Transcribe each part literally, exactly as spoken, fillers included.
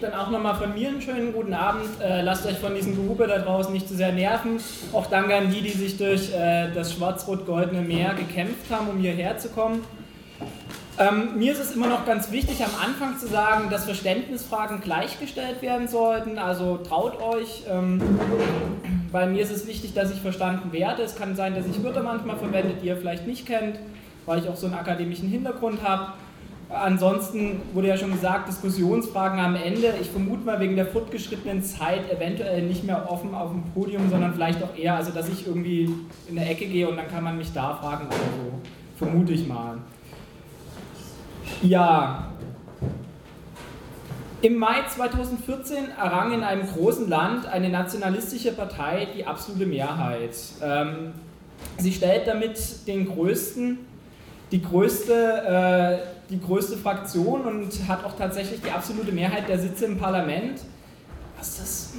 Dann auch nochmal von mir einen schönen guten Abend. Äh, lasst euch von diesem Gehupe da draußen nicht zu sehr nerven. Auch danke an die, die sich durch äh, das schwarz-rot-goldene Meer gekämpft haben, um hierher zu kommen. Ähm, mir ist es immer noch ganz wichtig, am Anfang zu sagen, dass Verständnisfragen gleichgestellt werden sollten. Also traut euch. Ähm, bei mir ist es wichtig, dass ich verstanden werde. Es kann sein, dass ich Wörter manchmal verwende, die ihr vielleicht nicht kennt, weil ich auch so einen akademischen Hintergrund habe. Ansonsten wurde ja schon gesagt, Diskussionsfragen am Ende. Ich vermute mal wegen der fortgeschrittenen Zeit eventuell nicht mehr offen auf dem Podium, sondern vielleicht auch eher, also dass ich irgendwie in der Ecke gehe und dann kann man mich da fragen oder so. Vermute ich mal. Ja. Im Mai zweitausendvierzehn errang in einem großen Land eine nationalistische Partei die absolute Mehrheit. Ähm, sie stellt damit den größten, die größte, äh, die größte Fraktion und hat auch tatsächlich die absolute Mehrheit der Sitze im Parlament. Was ist das?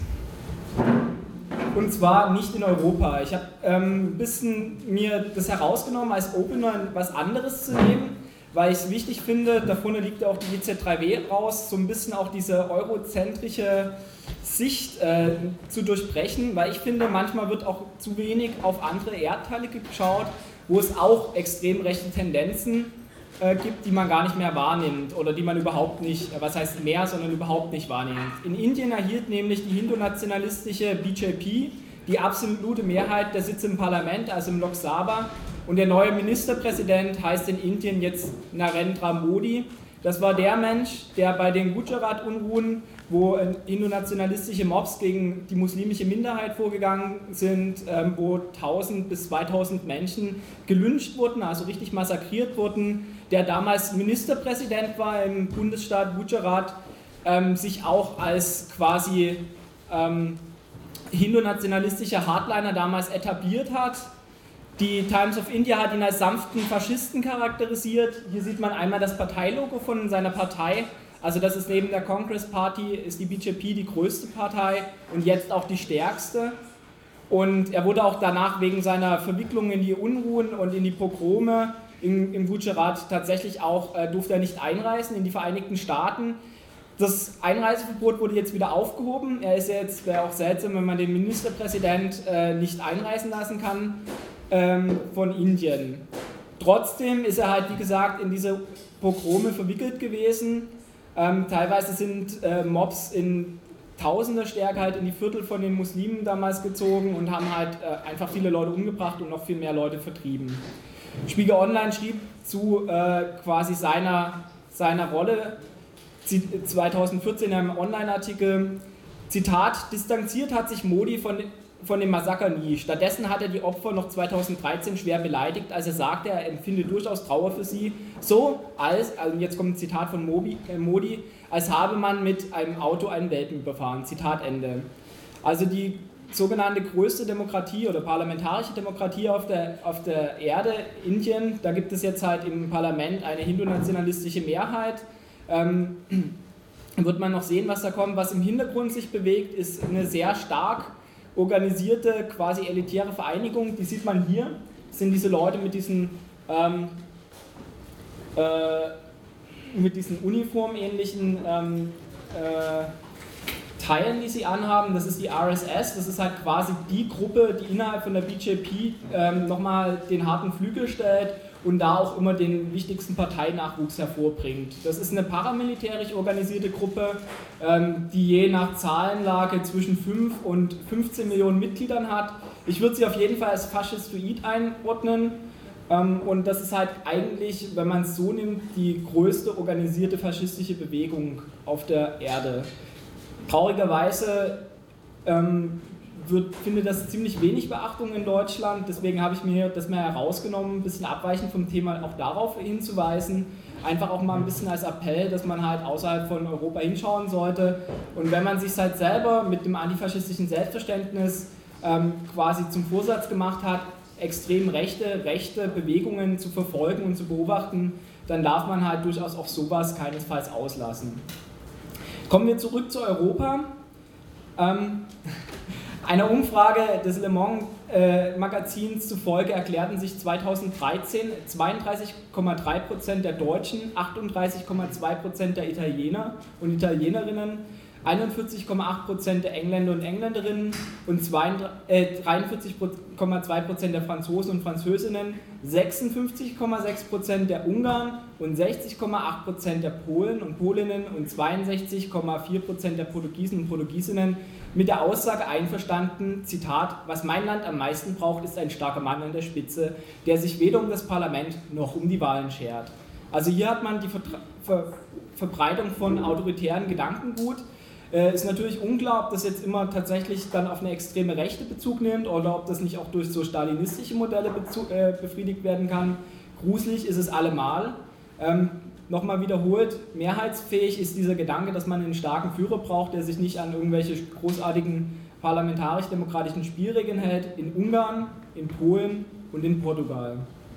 Und zwar nicht in Europa. Ich habe ähm, ein bisschen mir das herausgenommen, als Opener was anderes zu nehmen, weil ich es wichtig finde, da vorne liegt auch die W Z drei W raus, so ein bisschen auch diese eurozentrische Sicht äh, zu durchbrechen, weil ich finde, manchmal wird auch zu wenig auf andere Erdteile geschaut, wo es auch extrem rechte Tendenzen äh, gibt, die man gar nicht mehr wahrnimmt oder die man überhaupt nicht, was heißt mehr, sondern überhaupt nicht wahrnimmt. In Indien erhielt nämlich die hindu-nationalistische B J P die absolute Mehrheit der Sitze im Parlament, also im Lok Sabha, und der neue Ministerpräsident heißt in Indien jetzt Narendra Modi. Das war der Mensch, der bei den Gujarat-Unruhen, wo hindu-nationalistische Mobs gegen die muslimische Minderheit vorgegangen sind, ähm, wo tausend bis zweitausend Menschen gelyncht wurden, also richtig massakriert wurden, der damals Ministerpräsident war im Bundesstaat Gujarat, ähm, sich auch als quasi ähm, hindu-nationalistischer Hardliner damals etabliert hat. Die Times of India hat ihn als sanften Faschisten charakterisiert. Hier sieht man einmal das Parteilogo von seiner Partei. Also das ist neben der Congress Party, ist die B J P die größte Partei und jetzt auch die stärkste. Und er wurde auch danach wegen seiner Verwicklung in die Unruhen und in die Pogrome in, im Gujarat tatsächlich auch, äh, durfte er nicht einreisen in die Vereinigten Staaten. Das Einreiseverbot wurde jetzt wieder aufgehoben. Er ist jetzt, wäre auch seltsam, wenn man den Ministerpräsident äh, nicht einreisen lassen kann ähm, von Indien. Trotzdem ist er halt, wie gesagt, in diese Pogrome verwickelt gewesen. Ähm, teilweise sind äh, Mobs in tausender Stärke halt in die Viertel von den Muslimen damals gezogen und haben halt äh, einfach viele Leute umgebracht und noch viel mehr Leute vertrieben. Spiegel Online schrieb zu äh, quasi seiner, seiner Rolle zweitausendvierzehn in einem Online-Artikel, Zitat, distanziert hat sich Modi von, von dem Massaker nie. Stattdessen hat er die Opfer noch zweitausenddreizehn schwer beleidigt, als er sagte, er empfinde durchaus Trauer für sie. So als, also jetzt kommt ein Zitat von Modi, äh, Modi, als habe man mit einem Auto einen Welpen überfahren. Zitat Ende. Also die sogenannte größte Demokratie oder parlamentarische Demokratie auf der, auf der Erde, Indien, da gibt es jetzt halt im Parlament eine hindu-nationalistische Mehrheit. Ähm, wird man noch sehen, was da kommt. Was im Hintergrund sich bewegt, ist eine sehr stark organisierte, quasi elitäre Vereinigung. Die sieht man hier. Das sind diese Leute mit diesen, ähm, äh, mit diesen uniformähnlichen ähm, äh, Teilen, die sie anhaben. Das ist die R S S. Das ist halt quasi die Gruppe, die innerhalb von der B J P ähm, nochmal den harten Flügel stellt und da auch immer den wichtigsten Parteinachwuchs hervorbringt. Das ist eine paramilitärisch organisierte Gruppe, ähm, die je nach Zahlenlage zwischen fünf und fünfzehn Millionen Mitgliedern hat. Ich würde sie auf jeden Fall als faschistoid einordnen. Ähm, und das ist halt eigentlich, wenn man es so nimmt, die größte organisierte faschistische Bewegung auf der Erde. Traurigerweise ähm, Wird, finde das ziemlich wenig Beachtung in Deutschland, deswegen habe ich mir das mal herausgenommen, ein bisschen abweichend vom Thema auch darauf hinzuweisen, einfach auch mal ein bisschen als Appell, dass man halt außerhalb von Europa hinschauen sollte und wenn man sich halt selber mit dem antifaschistischen Selbstverständnis ähm, quasi zum Vorsatz gemacht hat, extrem rechte, rechte Bewegungen zu verfolgen und zu beobachten, dann darf man halt durchaus auch sowas keinesfalls auslassen. Kommen wir zurück zu Europa. Ähm, Einer Umfrage des Le Monde äh, Magazins zufolge erklärten sich zweitausenddreizehn zweiunddreißig Komma drei Prozent der Deutschen, achtunddreißig Komma zwei Prozent der Italiener und Italienerinnen einundvierzig Komma acht Prozent der Engländer und Engländerinnen und dreiundvierzig Komma zwei Prozent der Franzosen und Französinnen, sechsundfünfzig Komma sechs Prozent der Ungarn und sechzig Komma acht Prozent der Polen und Polinnen und zweiundsechzig Komma vier Prozent der Portugiesen und Portugiesinnen mit der Aussage einverstanden, Zitat, was mein Land am meisten braucht, ist ein starker Mann an der Spitze, der sich weder um das Parlament noch um die Wahlen schert. Also hier hat man die Vertra- Ver- Verbreitung von autoritären Gedankengut. Äh, ist natürlich unklar, ob das jetzt immer tatsächlich dann auf eine extreme Rechte Bezug nimmt oder ob das nicht auch durch so stalinistische Modelle bezu- äh, befriedigt werden kann. Gruselig ist es allemal. Ähm, Nochmal wiederholt, mehrheitsfähig ist dieser Gedanke, dass man einen starken Führer braucht, der sich nicht an irgendwelche großartigen parlamentarisch-demokratischen Spielregeln hält, in Ungarn, in Polen und in Portugal.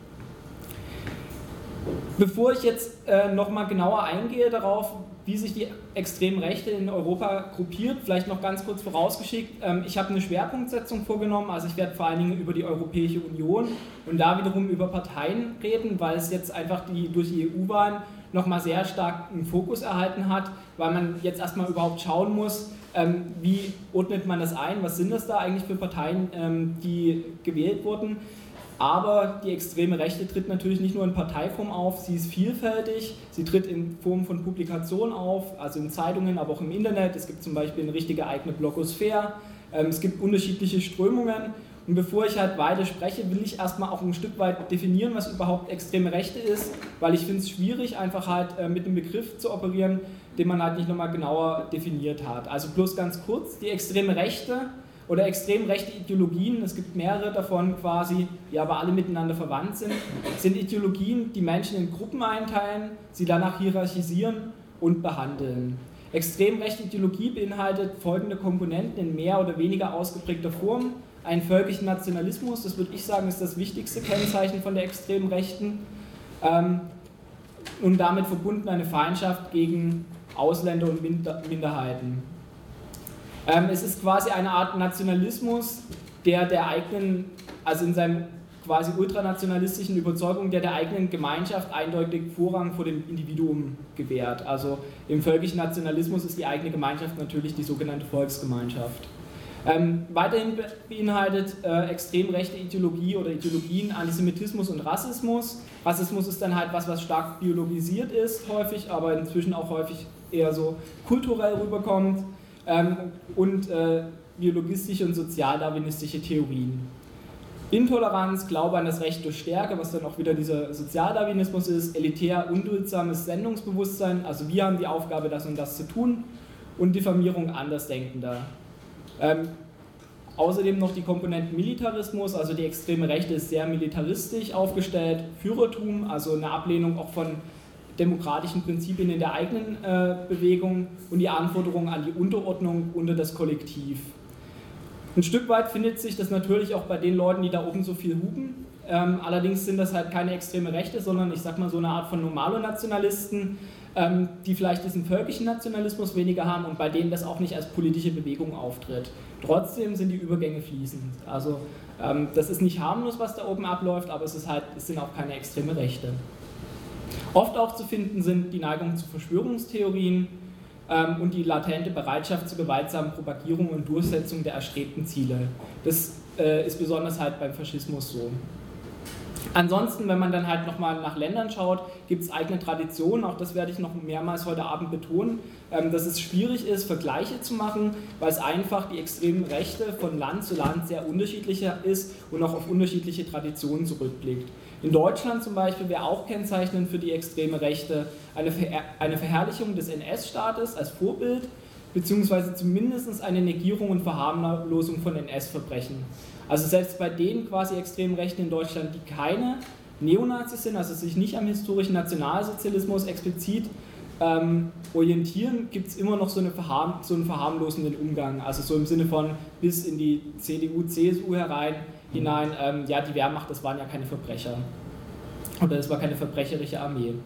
Bevor ich jetzt äh, nochmal genauer eingehe darauf, wie sich die extremen Rechte in Europa gruppiert, vielleicht noch ganz kurz vorausgeschickt, ähm, ich habe eine Schwerpunktsetzung vorgenommen, also ich werde vor allen Dingen über die Europäische Union und da wiederum über Parteien reden, weil es jetzt einfach die, durch die E U-Wahlen nochmal sehr stark einen Fokus erhalten hat, weil man jetzt erstmal überhaupt schauen muss, ähm, wie ordnet man das ein, was sind das da eigentlich für Parteien, ähm, die gewählt wurden. Aber die extreme Rechte tritt natürlich nicht nur in Parteiform auf, sie ist vielfältig, sie tritt in Form von Publikationen auf, also in Zeitungen, aber auch im Internet. Es gibt zum Beispiel eine richtige eigene Blogosphäre, ähm, es gibt unterschiedliche Strömungen. Und bevor ich halt weiter spreche, will ich erstmal auch ein Stück weit definieren, was überhaupt extreme Rechte ist, weil ich finde es schwierig, einfach halt äh, mit einem Begriff zu operieren, den man halt nicht nochmal genauer definiert hat. Also bloß ganz kurz, die extreme Rechte oder extrem rechte Ideologien, es gibt mehrere davon quasi, die aber alle miteinander verwandt sind, sind Ideologien, die Menschen in Gruppen einteilen, sie danach hierarchisieren und behandeln. Extrem rechte Ideologie beinhaltet folgende Komponenten in mehr oder weniger ausgeprägter Form. Einen völkischen Nationalismus, das würde ich sagen, ist das wichtigste Kennzeichen von der extremen Rechten, ähm, und damit verbunden eine Feindschaft gegen Ausländer und Minderheiten. Ähm, es ist quasi eine Art Nationalismus, der der eigenen, also in seinem quasi ultranationalistischen Überzeugung, der der eigenen Gemeinschaft eindeutig Vorrang vor dem Individuum gewährt. Also im völkischen Nationalismus ist die eigene Gemeinschaft natürlich die sogenannte Volksgemeinschaft. Ähm, weiterhin beinhaltet äh, extrem rechte Ideologie oder Ideologien Antisemitismus und Rassismus. Rassismus ist dann halt was, was stark biologisiert ist häufig, aber inzwischen auch häufig eher so kulturell rüberkommt. Ähm, und äh, biologistische und sozialdarwinistische Theorien. Intoleranz, Glaube an das Recht durch Stärke, was dann auch wieder dieser Sozialdarwinismus ist, elitär, unduldsames Sendungsbewusstsein, also wir haben die Aufgabe, das und das zu tun, und Diffamierung Andersdenkender. Ähm, außerdem noch die Komponenten Militarismus, also die extreme Rechte ist sehr militaristisch aufgestellt, Führertum, also eine Ablehnung auch von demokratischen Prinzipien in der eigenen äh, Bewegung und die Anforderungen an die Unterordnung unter das Kollektiv. Ein Stück weit findet sich das natürlich auch bei den Leuten, die da oben so viel hupen. Ähm, allerdings sind das halt keine extreme Rechte, sondern ich sag mal so eine Art von Normalo-Nationalisten, ähm, die vielleicht diesen völkischen Nationalismus weniger haben und bei denen das auch nicht als politische Bewegung auftritt. Trotzdem sind die Übergänge fließend. Also ähm, das ist nicht harmlos, was da oben abläuft, aber es, ist halt, es sind auch keine extreme Rechte. Oft auch zu finden sind die Neigung zu Verschwörungstheorien ähm, und die latente Bereitschaft zur gewaltsamen Propagierung und Durchsetzung der erstrebten Ziele. Das äh, ist besonders halt beim Faschismus so. Ansonsten, wenn man dann halt nochmal nach Ländern schaut, gibt es eigene Traditionen, auch das werde ich noch mehrmals heute Abend betonen, ähm, dass es schwierig ist, Vergleiche zu machen, weil es einfach die extremen Rechte von Land zu Land sehr unterschiedlicher ist und auch auf unterschiedliche Traditionen zurückblickt. In Deutschland zum Beispiel wäre auch kennzeichnend für die extreme Rechte eine, Ver- eine Verherrlichung des N S-Staates als Vorbild, beziehungsweise zumindest eine Negierung und Verharmlosung von N S-Verbrechen. Also selbst bei den quasi extremen Rechten in Deutschland, die keine Neonazis sind, also sich nicht am historischen Nationalsozialismus explizit ähm, orientieren, gibt es immer noch so, eine Verharm- so einen verharmlosenden Umgang, also so im Sinne von bis in die C D U, C S U herein, hinein, ähm, ja, die Wehrmacht, das waren ja keine Verbrecher. Oder das war keine verbrecherische Armee.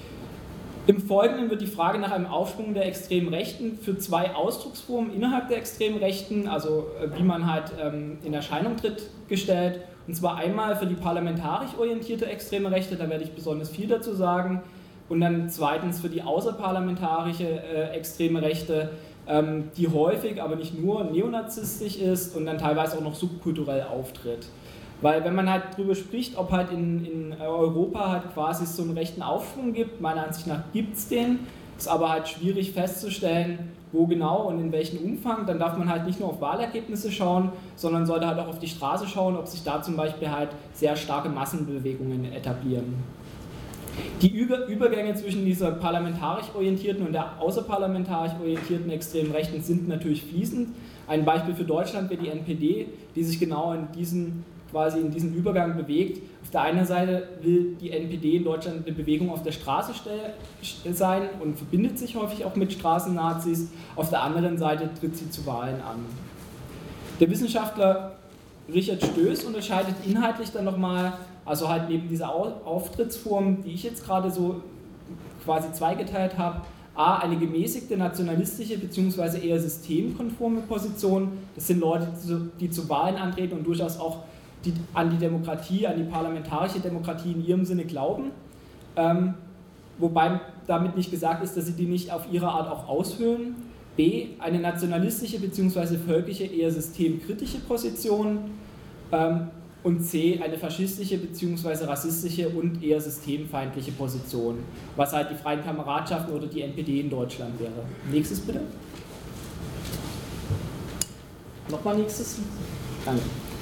Im Folgenden wird die Frage nach einem Aufschwung der extremen Rechten für zwei Ausdrucksformen innerhalb der extremen Rechten, also äh, wie man halt ähm, in Erscheinung tritt, gestellt. Und zwar einmal für die parlamentarisch orientierte extreme Rechte, da werde ich besonders viel dazu sagen. Und dann zweitens für die außerparlamentarische äh, extreme Rechte, ähm, die häufig, aber nicht nur, neonazistisch ist und dann teilweise auch noch subkulturell auftritt. Weil wenn man halt darüber spricht, ob halt in, in Europa halt quasi so einen rechten Aufschwung gibt, meiner Ansicht nach gibt es den, ist aber halt schwierig festzustellen, wo genau und in welchem Umfang, dann darf man halt nicht nur auf Wahlergebnisse schauen, sondern sollte halt auch auf die Straße schauen, ob sich da zum Beispiel halt sehr starke Massenbewegungen etablieren. Die Übergänge zwischen dieser parlamentarisch orientierten und der außerparlamentarisch orientierten extremen Rechten sind natürlich fließend. Ein Beispiel für Deutschland wäre die N P D, die sich genau in diesen, quasi in diesem Übergang bewegt. Auf der einen Seite will die N P D in Deutschland eine Bewegung auf der Straße sein und verbindet sich häufig auch mit Straßennazis. Auf der anderen Seite tritt sie zu Wahlen an. Der Wissenschaftler Richard Stöß unterscheidet inhaltlich dann nochmal, also halt neben dieser Auftrittsform, die ich jetzt gerade so quasi zweigeteilt habe, a. eine gemäßigte nationalistische bzw. eher systemkonforme Position. Das sind Leute, die zu Wahlen antreten und durchaus auch die an die Demokratie, an die parlamentarische Demokratie in ihrem Sinne glauben. Ähm, wobei damit nicht gesagt ist, dass sie die nicht auf ihre Art auch aushöhlen. B. eine nationalistische bzw. völkische, eher systemkritische Position. Ähm, und C. eine faschistische bzw. rassistische und eher systemfeindliche Position, was halt die Freien Kameradschaften oder die N P D in Deutschland wäre. Nächstes bitte. Nochmal nächstes. Danke.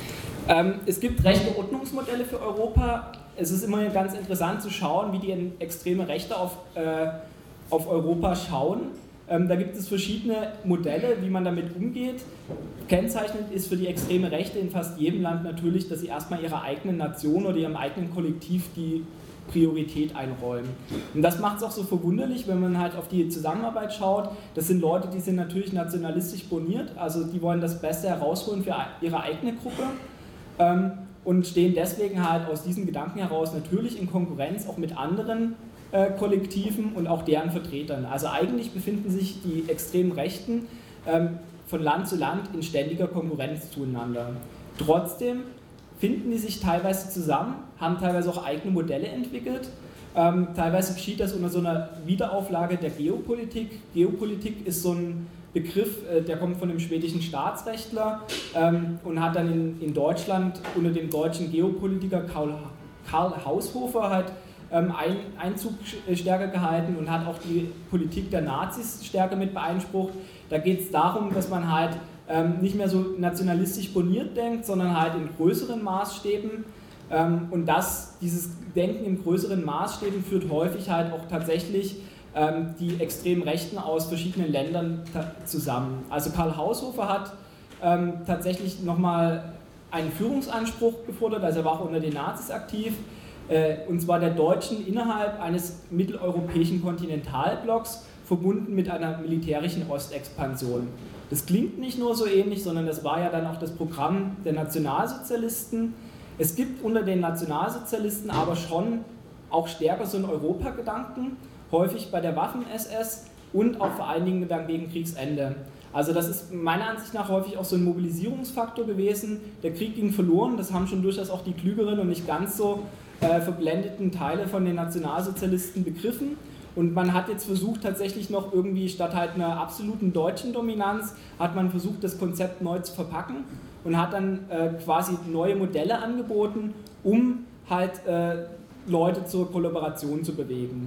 Ähm, es gibt rechte Ordnungsmodelle für Europa. Es ist immer ganz interessant zu schauen, wie die extreme Rechte auf, äh, auf Europa schauen. Ähm, da gibt es verschiedene Modelle, wie man damit umgeht. Kennzeichnend ist für die extreme Rechte in fast jedem Land natürlich, dass sie erstmal ihrer eigenen Nation oder ihrem eigenen Kollektiv die Priorität einräumen. Und das macht es auch so verwunderlich, wenn man halt auf die Zusammenarbeit schaut. Das sind Leute, die sind natürlich nationalistisch boniert, also die wollen das Beste herausholen für ihre eigene Gruppe. Ähm, und stehen deswegen halt aus diesem Gedanken heraus natürlich in Konkurrenz auch mit anderen äh, Kollektiven und auch deren Vertretern. Also eigentlich befinden sich die extremen Rechten ähm, von Land zu Land in ständiger Konkurrenz zueinander. Trotzdem finden die sich teilweise zusammen, haben teilweise auch eigene Modelle entwickelt. Ähm, teilweise geschieht das unter so einer Wiederauflage der Geopolitik. Geopolitik ist so ein Begriff, äh, der kommt von dem schwedischen Staatsrechtler ähm, und hat dann in, in Deutschland unter dem deutschen Geopolitiker Karl, Karl Haushofer halt ähm, ein, Einzug stärker gehalten und hat auch die Politik der Nazis stärker mit beeinsprucht. Da geht es darum, dass man halt ähm, nicht mehr so nationalistisch boniert denkt, sondern halt in größeren Maßstäben. Ähm, und das, dieses Denken in größeren Maßstäben führt häufig halt auch tatsächlich ähm, die extremen Rechten aus verschiedenen Ländern zusammen. Also Karl Haushofer hat ähm, tatsächlich nochmal einen Führungsanspruch gefordert, also er war auch unter den Nazis aktiv, äh, und zwar der Deutschen innerhalb eines mitteleuropäischen Kontinentalblocks, verbunden mit einer militärischen Ostexpansion. Das klingt nicht nur so ähnlich, sondern das war ja dann auch das Programm der Nationalsozialisten. Es gibt unter den Nationalsozialisten aber schon auch stärker so einen Europagedanken, häufig bei der Waffen-S S und auch vor allen Dingen dann gegen Kriegsende. Also das ist meiner Ansicht nach häufig auch so ein Mobilisierungsfaktor gewesen. Der Krieg ging verloren, das haben schon durchaus auch die klügeren und nicht ganz so äh, verblendeten Teile von den Nationalsozialisten begriffen. Und man hat jetzt versucht, tatsächlich noch irgendwie statt halt einer absoluten deutschen Dominanz, hat man versucht, das Konzept neu zu verpacken und hat dann äh, quasi neue Modelle angeboten, um halt äh, Leute zur Kollaboration zu bewegen.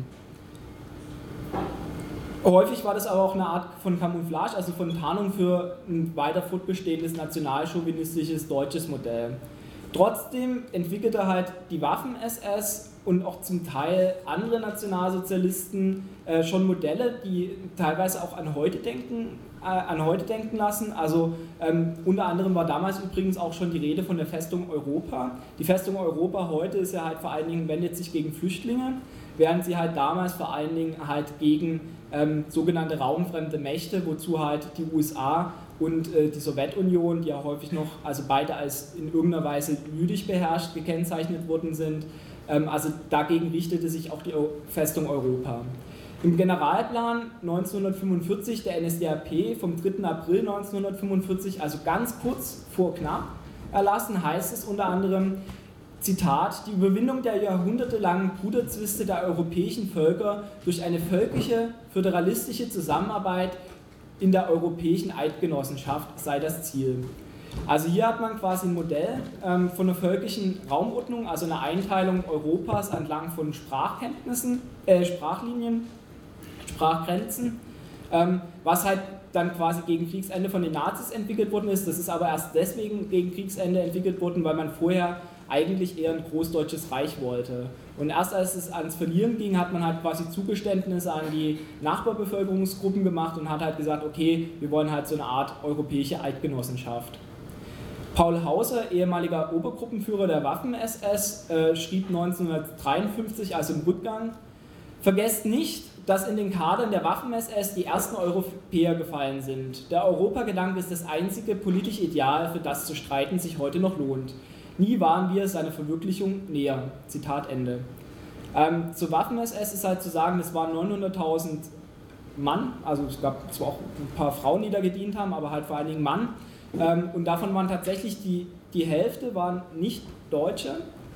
Häufig war das aber auch eine Art von Camouflage, also von Tarnung für ein weiter fortbestehendes nationalchauvinistisches deutsches Modell. Trotzdem entwickelte halt die Waffen-S S und auch zum Teil andere Nationalsozialisten äh, schon Modelle, die teilweise auch an heute denken, äh, an heute denken lassen. Also ähm, unter anderem war damals übrigens auch schon die Rede von der Festung Europa. Die Festung Europa heute ist ja halt vor allen Dingen, wendet sich gegen Flüchtlinge, während sie halt damals vor allen Dingen halt gegen ähm, sogenannte raumfremde Mächte, wozu halt die U S A und äh, die Sowjetunion, die ja häufig noch, also beide als in irgendeiner Weise jüdisch beherrscht, gekennzeichnet worden sind. Ähm, also dagegen richtete sich auch die Festung Europa. Im Generalplan neunzehnhundertfünfundvierzig der N S D A P vom dritten April neunzehnhundertfünfundvierzig, also ganz kurz vor knapp erlassen, heißt es unter anderem, Zitat, die Überwindung der jahrhundertelangen Bruderzwiste der europäischen Völker durch eine völkische, föderalistische Zusammenarbeit in der europäischen Eidgenossenschaft sei das Ziel. Also hier hat man quasi ein Modell ähm, von einer völkischen Raumordnung, also eine Einteilung Europas entlang von Sprachkenntnissen, äh, Sprachlinien, Sprachgrenzen, ähm, was halt dann quasi gegen Kriegsende von den Nazis entwickelt worden ist. Das ist aber erst deswegen gegen Kriegsende entwickelt worden, weil man vorher eigentlich eher ein großdeutsches Reich wollte. Und erst als es ans Verlieren ging, hat man halt quasi Zugeständnisse an die Nachbarbevölkerungsgruppen gemacht und hat halt gesagt, okay, wir wollen halt so eine Art europäische Eidgenossenschaft. Paul Hauser, ehemaliger Obergruppenführer der Waffen-S S, äh, schrieb neunzehnhundertdreiundfünfzig, also im Rückgang: Vergesst nicht, dass in den Kadern der Waffen-S S die ersten Europäer gefallen sind. Der Europagedanke ist das einzige politische Ideal, für das zu streiten sich heute noch lohnt. Nie waren wir seiner Verwirklichung näher. Zitat Ende. Ähm, zur Waffen-S S ist halt zu sagen, es waren neunhunderttausend Mann, also es gab zwar auch ein paar Frauen, die da gedient haben, aber halt vor allen Dingen Mann. Ähm, und davon waren tatsächlich die, die Hälfte waren nicht Deutsche.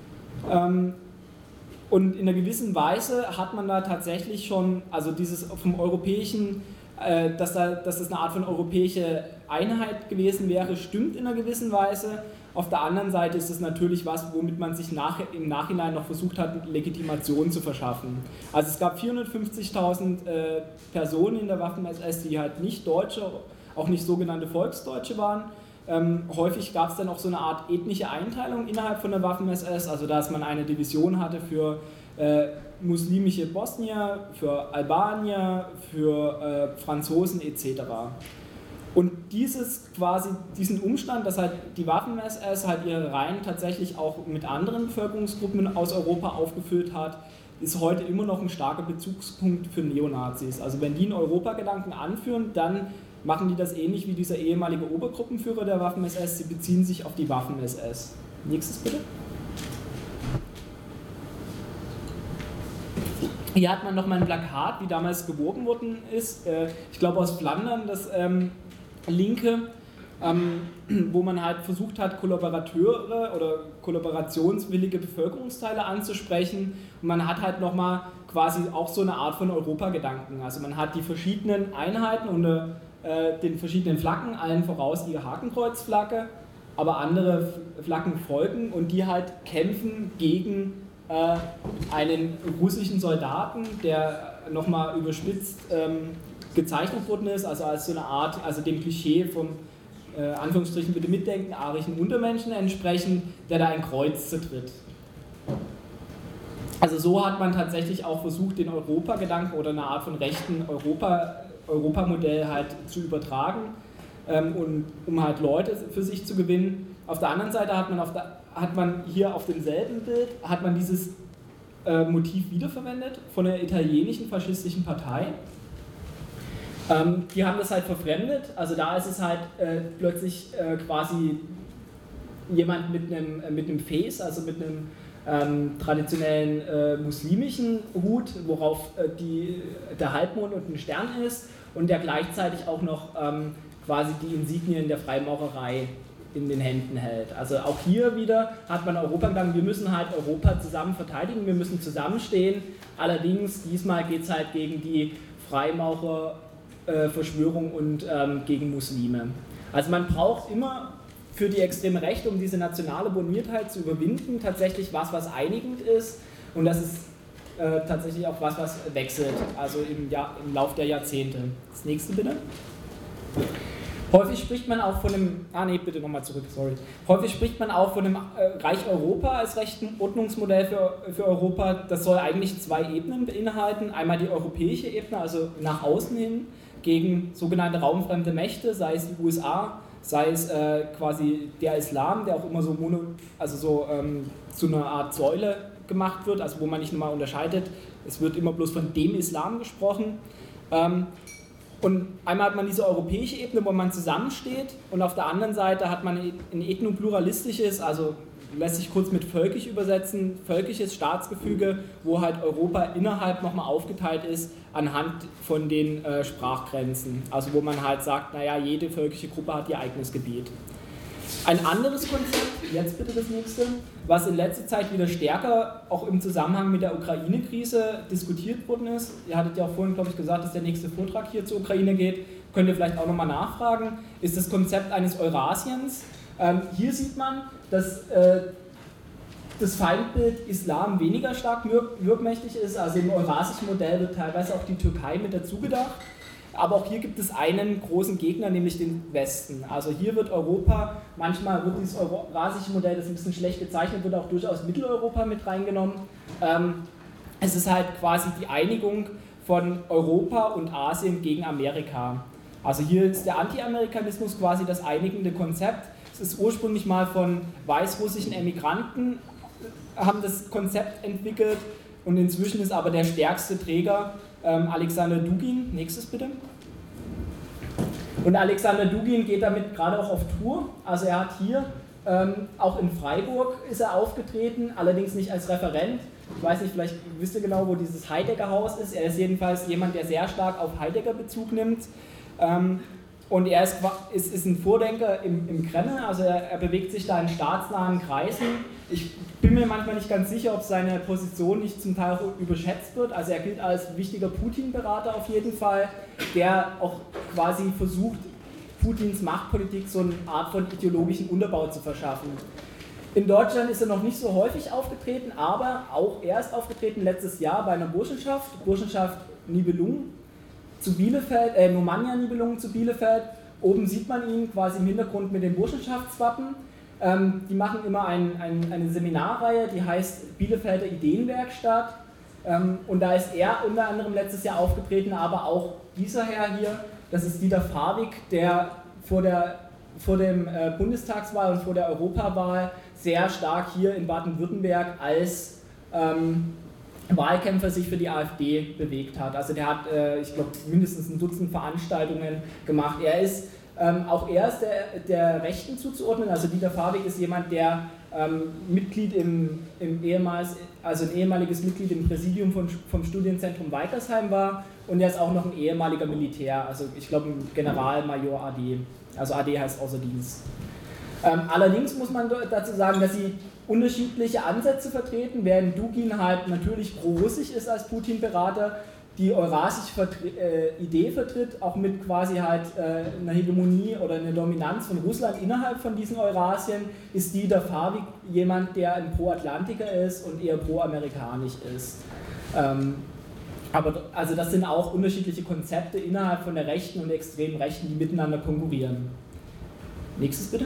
Ähm, und in einer gewissen Weise hat man da tatsächlich schon, also dieses vom europäischen, äh, dass, da, dass das eine Art von europäische Einheit gewesen wäre, stimmt in einer gewissen Weise. Auf der anderen Seite ist es natürlich was, womit man sich nach, im Nachhinein noch versucht hat, Legitimation zu verschaffen. Also es gab vierhundertfünfzigtausend äh, Personen in der Waffen-S S, die halt nicht Deutsche, auch nicht sogenannte Volksdeutsche waren. Ähm, häufig gab es dann auch so eine Art ethnische Einteilung innerhalb von der Waffen-S S, also dass man eine Division hatte für äh, muslimische Bosnier, für Albanier, für äh, Franzosen et cetera. Und dieses quasi, diesen Umstand, dass halt die Waffen-S S halt ihre Reihen tatsächlich auch mit anderen Bevölkerungsgruppen aus Europa aufgefüllt hat, ist heute immer noch ein starker Bezugspunkt für Neonazis. Also wenn die einen Europagedanken anführen, dann machen die das ähnlich wie dieser ehemalige Obergruppenführer der Waffen-S S, sie beziehen sich auf die Waffen-S S. Nächstes bitte. Hier hat man nochmal ein Plakat, wie damals geworben worden ist, ich glaube aus Flandern, das ähm, linke, ähm, wo man halt versucht hat, Kollaborateure oder kollaborationswillige Bevölkerungsteile anzusprechen. Und man hat halt nochmal quasi auch so eine Art von Europagedanken. Also man hat die verschiedenen Einheiten unter äh, den verschiedenen Flaggen, allen voraus die Hakenkreuzflagge, aber andere Flaggen folgen und die halt kämpfen gegen äh, einen russischen Soldaten, der nochmal überspitzt ähm, gezeichnet worden ist, also als so eine Art, also dem Klischee vom, äh, Anführungsstrichen bitte mitdenken, arischen Untermenschen entsprechen, der da ein Kreuz zertritt. Also so hat man tatsächlich auch versucht, den Europagedanken oder eine Art von rechten Europa, Europamodell halt zu übertragen, ähm, und, um halt Leute für sich zu gewinnen. Auf der anderen Seite hat man, auf der, hat man hier auf demselben Bild, hat man dieses äh, Motiv wiederverwendet von der italienischen faschistischen Partei. Ähm, die haben das halt verfremdet, also da ist es halt äh, plötzlich äh, quasi jemand mit einem, äh, mit einem Fes, also mit einem ähm, traditionellen äh, muslimischen Hut, worauf äh, die, der Halbmond und ein Stern ist und der gleichzeitig auch noch ähm, quasi die Insignien der Freimaurerei in den Händen hält. Also auch hier wieder hat man Europa gedacht, wir müssen halt Europa zusammen verteidigen, wir müssen zusammenstehen, allerdings diesmal geht es halt gegen die Freimaurer Verschwörung und ähm, gegen Muslime. Also man braucht immer für die extreme Rechte, um diese nationale Borniertheit zu überwinden, tatsächlich was, was einigend ist, und das ist äh, tatsächlich auch was, was wechselt, also im, Jahr, im Lauf der Jahrzehnte. Das nächste bitte. Häufig spricht man auch von einem, ah nee, bitte nochmal zurück, sorry. Häufig spricht man auch von einem äh, Reich Europa als rechten Ordnungsmodell für, für Europa. Das soll eigentlich zwei Ebenen beinhalten. Einmal die europäische Ebene, also nach außen hin, gegen sogenannte raumfremde Mächte, sei es die U S A, sei es äh, quasi der Islam, der auch immer so, mono, also so ähm, zu einer Art Säule gemacht wird, also wo man nicht nochmal unterscheidet, es wird immer bloß von dem Islam gesprochen. Ähm, und einmal hat man diese europäische Ebene, wo man zusammensteht, und auf der anderen Seite hat man ein ethnopluralistisches, also lässt sich kurz mit völkisch übersetzen, völkisches Staatsgefüge, wo halt Europa innerhalb nochmal aufgeteilt ist anhand von den äh, Sprachgrenzen. Also wo man halt sagt, naja, jede völkische Gruppe hat ihr eigenes Gebiet. Ein anderes Konzept, jetzt bitte das nächste, was in letzter Zeit wieder stärker auch im Zusammenhang mit der Ukraine-Krise diskutiert worden ist. Ihr hattet ja auch vorhin, glaube ich, gesagt, dass der nächste Vortrag hier zur Ukraine geht. könnt ihr vielleicht auch nochmal nachfragen, ist das Konzept eines Eurasiens. Ähm, hier sieht man, dass äh, das Feindbild Islam weniger stark wirkmächtig ist, also im eurasischen Modell wird teilweise auch die Türkei mit dazu gedacht, aber auch hier gibt es einen großen Gegner, nämlich den Westen. Also hier wird Europa, manchmal wird dieses eurasische Modell, das ein bisschen schlecht gezeichnet wird, auch durchaus Mitteleuropa mit reingenommen. Ähm, es ist halt quasi die Einigung von Europa und Asien gegen Amerika. Also hier ist der Anti-Amerikanismus quasi das einigende Konzept. Es ist ursprünglich mal von weißrussischen Emigranten haben das Konzept entwickelt und inzwischen ist aber der stärkste Träger ähm, Alexander Dugin. Nächstes bitte. Und Alexander Dugin geht damit gerade auch auf Tour. Also er hat hier, ähm, auch in Freiburg ist er aufgetreten, allerdings nicht als Referent. Ich weiß nicht, vielleicht wisst ihr genau, wo dieses Heidegger-Haus ist. Er ist jedenfalls jemand, der sehr stark auf Heidegger Bezug nimmt. Ähm, Und er ist, ist, ist ein Vordenker im, im Kreml, also er, er bewegt sich da in staatsnahen Kreisen. Ich bin mir manchmal nicht ganz sicher, ob seine Position nicht zum Teil auch überschätzt wird. Also er gilt als wichtiger Putin-Berater auf jeden Fall, der auch quasi versucht, Putins Machtpolitik so eine Art von ideologischen Unterbau zu verschaffen. In Deutschland ist er noch nicht so häufig aufgetreten, aber auch er ist aufgetreten letztes Jahr bei einer Burschenschaft, Burschenschaft Nibelungen, zu Bielefeld, äh, Normannia-Nibelungen zu Bielefeld. Oben sieht man ihn quasi im Hintergrund mit dem Burschenschaftswappen. Ähm, die machen immer ein, ein, eine Seminarreihe, die heißt Bielefelder Ideenwerkstatt. Ähm, und da ist er unter anderem letztes Jahr aufgetreten, aber auch dieser Herr hier, das ist Dieter Farbig, der vor der, vor dem äh, Bundestagswahl und vor der Europawahl sehr stark hier in Baden-Württemberg als ähm, Wahlkämpfer sich für die AfD bewegt hat. Also der hat, äh, ich glaube, mindestens ein Dutzend Veranstaltungen gemacht. Er ist, ähm, auch er ist der, der Rechten zuzuordnen, also Dieter Farbig ist jemand, der ähm, Mitglied im, im ehemals, also ein ehemaliges Mitglied im Präsidium von, vom Studienzentrum Weikersheim war und er ist auch noch ein ehemaliger Militär, also ich glaube ein Generalmajor A D, also A D heißt außer Dienst. Ähm, allerdings muss man dazu sagen, dass sie unterschiedliche Ansätze vertreten, während Dugin halt natürlich pro-russisch ist als Putin-Berater, die eurasische Vertre- äh, Idee vertritt, auch mit quasi halt äh, einer Hegemonie oder einer Dominanz von Russland innerhalb von diesen Eurasien, ist Dieter Farbig jemand, der ein Pro-Atlantiker ist und eher pro-amerikanisch ist. Ähm, aber also das sind auch unterschiedliche Konzepte innerhalb von der rechten und extremen Rechten, die miteinander konkurrieren. Nächstes bitte.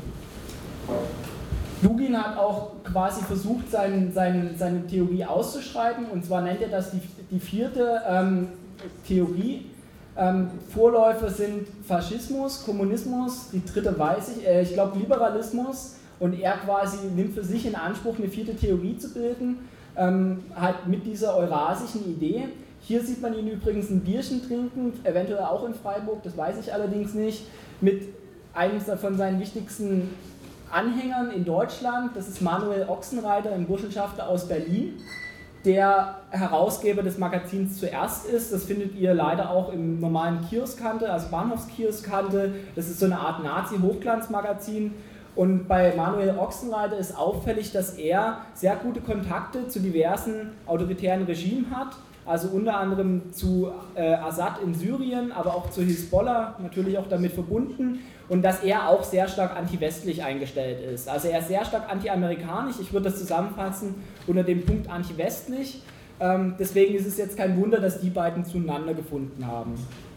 Dugin hat auch quasi versucht, sein, sein, seine Theorie auszuschreiben, und zwar nennt er das die, die vierte ähm, Theorie. Ähm, Vorläufer sind Faschismus, Kommunismus, die dritte weiß ich, äh, ich glaube Liberalismus, und er quasi nimmt für sich in Anspruch, eine vierte Theorie zu bilden, ähm, halt mit dieser eurasischen Idee. Hier sieht man ihn übrigens ein Bierchen trinken, eventuell auch in Freiburg, das weiß ich allerdings nicht, mit einem von seinen wichtigsten Anhängern in Deutschland, das ist Manuel Ochsenreiter, ein Burschenschafter aus Berlin, der Herausgeber des Magazins Zuerst ist. Das findet ihr leider auch im normalen Kioskhandel, also Bahnhofskioskhandel. Das ist so eine Art Nazi-Hochglanzmagazin. Und bei Manuel Ochsenreiter ist auffällig, dass er sehr gute Kontakte zu diversen autoritären Regimen hat. Also unter anderem zu äh, Assad in Syrien, aber auch zu Hisbollah, natürlich auch damit verbunden. Und dass er auch sehr stark anti-westlich eingestellt ist. Also er ist sehr stark anti-amerikanisch, ich würde das zusammenfassen unter dem Punkt anti-westlich. Ähm, deswegen ist es jetzt kein Wunder, dass die beiden zueinander gefunden haben.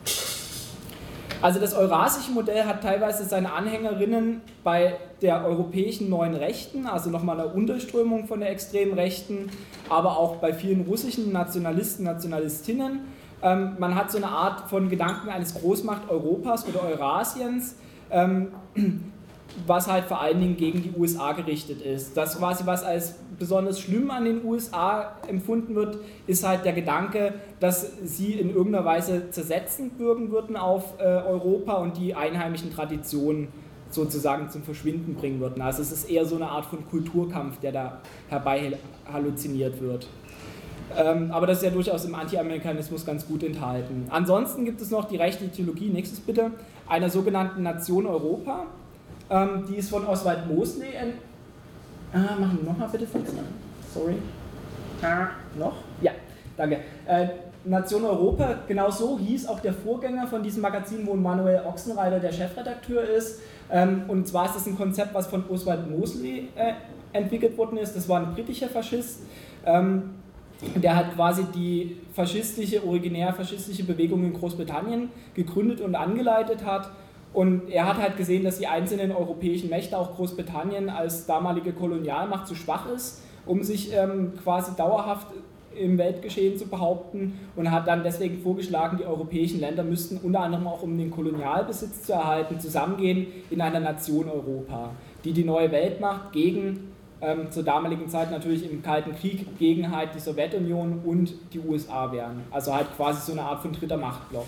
Also das eurasische Modell hat teilweise seine Anhängerinnen bei der europäischen neuen Rechten, also nochmal eine Unterströmung von der extremen Rechten, aber auch bei vielen russischen Nationalisten, Nationalistinnen. Ähm, man hat so eine Art von Gedanken eines Großmacht-Europas oder Eurasiens, ähm, was halt vor allen Dingen gegen die U S A gerichtet ist. Das quasi, was als besonders schlimm an den U S A empfunden wird, ist halt der Gedanke, dass sie in irgendeiner Weise zersetzend wirken würden auf äh, Europa und die einheimischen Traditionen sozusagen zum Verschwinden bringen würden. Also es ist eher so eine Art von Kulturkampf, der da herbei halluziniert wird. Ähm, aber das ist ja durchaus im Anti-Amerikanismus ganz gut enthalten. Ansonsten gibt es noch die rechte Ideologie, nächstes bitte, einer sogenannten Nation Europa. Ähm, die ist von Oswald Mosley. Äh, machen wir nochmal bitte, Felix. Sorry. Äh, noch? Ja, danke. Äh, Nation Europa, genau so hieß auch der Vorgänger von diesem Magazin, wo Manuel Ochsenreiter der Chefredakteur ist. Ähm, und zwar ist das ein Konzept, was von Oswald Mosley äh, entwickelt worden ist. Das war ein britischer Faschist, ähm, der hat quasi die faschistische, originär faschistische Bewegung in Großbritannien gegründet und angeleitet hat. Und er hat halt gesehen, dass die einzelnen europäischen Mächte, auch Großbritannien als damalige Kolonialmacht, zu schwach ist, um sich ähm, quasi dauerhaft im Weltgeschehen zu behaupten, und hat dann deswegen vorgeschlagen, die europäischen Länder müssten unter anderem auch, um den Kolonialbesitz zu erhalten, zusammengehen in einer Nation Europa, die die neue Weltmacht gegen, ähm, zur damaligen Zeit natürlich im Kalten Krieg, gegen halt die Sowjetunion und die U S A wären. Also halt quasi so eine Art von dritter Machtblock.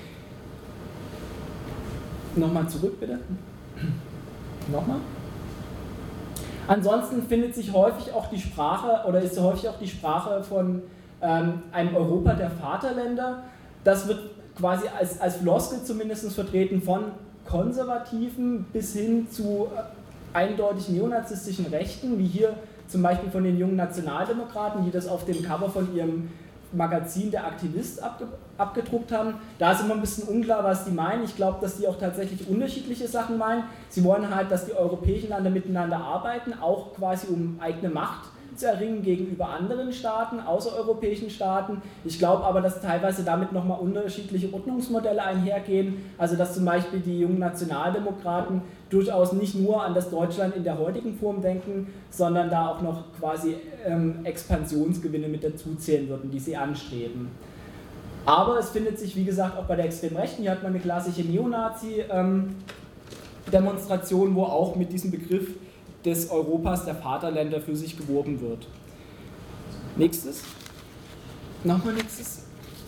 Nochmal zurück, bitte. Nochmal. Ansonsten findet sich häufig auch die Sprache, oder ist häufig auch die Sprache von ähm, einem Europa der Vaterländer. Das wird quasi als, als Floskel zumindest vertreten von Konservativen bis hin zu äh, eindeutig neonazistischen Rechten, wie hier zum Beispiel von den jungen Nationaldemokraten, die das auf dem Cover von ihrem Magazin Der Aktivist abge abgedruckt haben. Da ist immer ein bisschen unklar, was die meinen. Ich glaube, dass die auch tatsächlich unterschiedliche Sachen meinen. Sie wollen halt, dass die europäischen Länder miteinander arbeiten, auch quasi um eigene Macht zu erringen gegenüber anderen Staaten, außereuropäischen Staaten. Ich glaube aber, dass teilweise damit nochmal unterschiedliche Ordnungsmodelle einhergehen. Also dass zum Beispiel die jungen Nationaldemokraten durchaus nicht nur an das Deutschland in der heutigen Form denken, sondern da auch noch quasi ähm, Expansionsgewinne mit dazu zählen würden, die sie anstreben. Aber es findet sich, wie gesagt, auch bei der extremen Rechten, hier hat man eine klassische Neonazi-Demonstration, ähm, wo auch mit diesem Begriff des Europas der Vaterländer für sich geworben wird. Nächstes. Nochmal nächstes.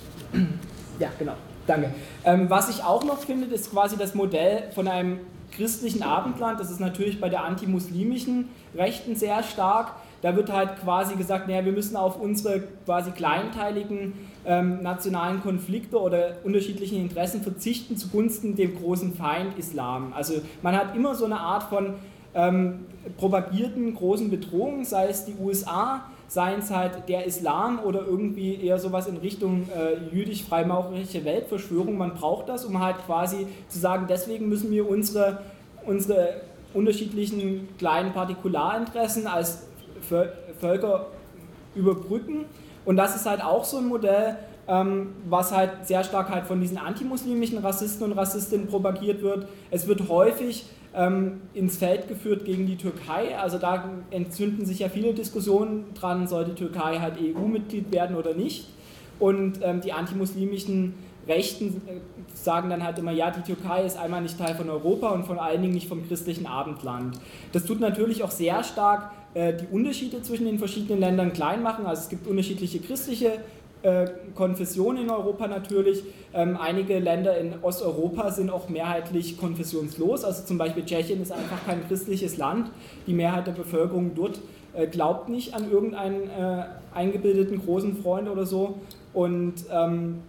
Ja, genau. Danke. Ähm, was ich auch noch finde, ist quasi das Modell von einem christlichen Abendland. Das ist natürlich bei der antimuslimischen Rechten sehr stark. Da wird halt quasi gesagt, naja, wir müssen auf unsere quasi kleinteiligen ähm, nationalen Konflikte oder unterschiedlichen Interessen verzichten zugunsten dem großen Feind Islam. Also man hat immer so eine Art von ähm, propagierten großen Bedrohungen, sei es die U S A, sei es halt der Islam oder irgendwie eher sowas in Richtung äh, jüdisch-freimaurerische Weltverschwörung. Man braucht das, um halt quasi zu sagen, deswegen müssen wir unsere, unsere unterschiedlichen kleinen Partikularinteressen als Völker überbrücken. Und das ist halt auch so ein Modell, ähm, was halt sehr stark halt von diesen antimuslimischen Rassisten und Rassistinnen propagiert wird. Es wird häufig ähm, ins Feld geführt gegen die Türkei. Also da entzünden sich ja viele Diskussionen dran, soll die Türkei halt E U-Mitglied werden oder nicht. Und ähm, die antimuslimischen Rechten sagen dann halt immer, ja, die Türkei ist einmal nicht Teil von Europa und vor allen Dingen nicht vom christlichen Abendland. Das tut natürlich auch sehr stark äh, die Unterschiede zwischen den verschiedenen Ländern klein machen. Also es gibt unterschiedliche christliche äh, Konfessionen in Europa natürlich. Ähm, einige Länder in Osteuropa sind auch mehrheitlich konfessionslos. Also zum Beispiel Tschechien ist einfach kein christliches Land. Die Mehrheit der Bevölkerung dort äh, glaubt nicht an irgendeinen äh, eingebildeten großen Freund oder so. Und ähm,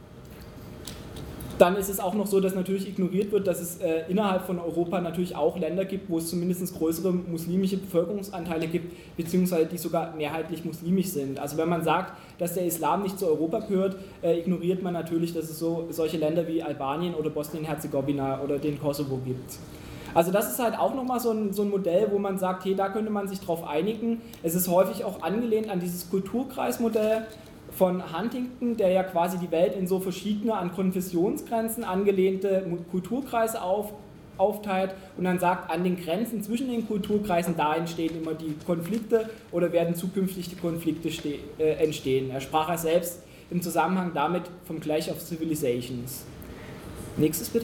dann ist es auch noch so, dass natürlich ignoriert wird, dass es äh, innerhalb von Europa natürlich auch Länder gibt, wo es zumindest größere muslimische Bevölkerungsanteile gibt, beziehungsweise die sogar mehrheitlich muslimisch sind. Also wenn man sagt, dass der Islam nicht zu Europa gehört, äh, ignoriert man natürlich, dass es so solche Länder wie Albanien oder Bosnien-Herzegowina oder den Kosovo gibt. Also das ist halt auch nochmal so ein, so ein Modell, wo man sagt, hey, da könnte man sich drauf einigen. Es ist häufig auch angelehnt an dieses Kulturkreismodell von Huntington, der ja quasi die Welt in so verschiedene an Konfessionsgrenzen angelehnte Kulturkreise auf, aufteilt und dann sagt, an den Grenzen zwischen den Kulturkreisen, da entstehen immer die Konflikte oder werden zukünftig die Konflikte ste äh, entstehen. Er sprach er selbst im Zusammenhang damit vom Clash of Civilizations. Nächstes bitte.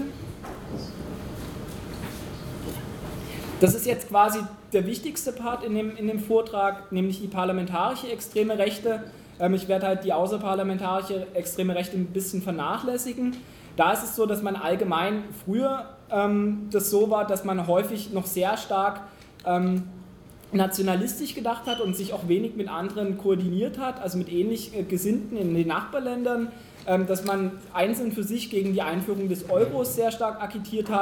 Das ist jetzt quasi der wichtigste Part in dem, in dem Vortrag, nämlich die parlamentarische extreme Rechte. Ich werde halt die außerparlamentarische extreme Rechte ein bisschen vernachlässigen. Da ist es so, dass man allgemein früher ähm, das so war, dass man häufig noch sehr stark ähm, nationalistisch gedacht hat und sich auch wenig mit anderen koordiniert hat, also mit ähnlich äh, Gesinnten in den Nachbarländern, ähm, dass man einzeln für sich gegen die Einführung des Euros sehr stark agitiert hat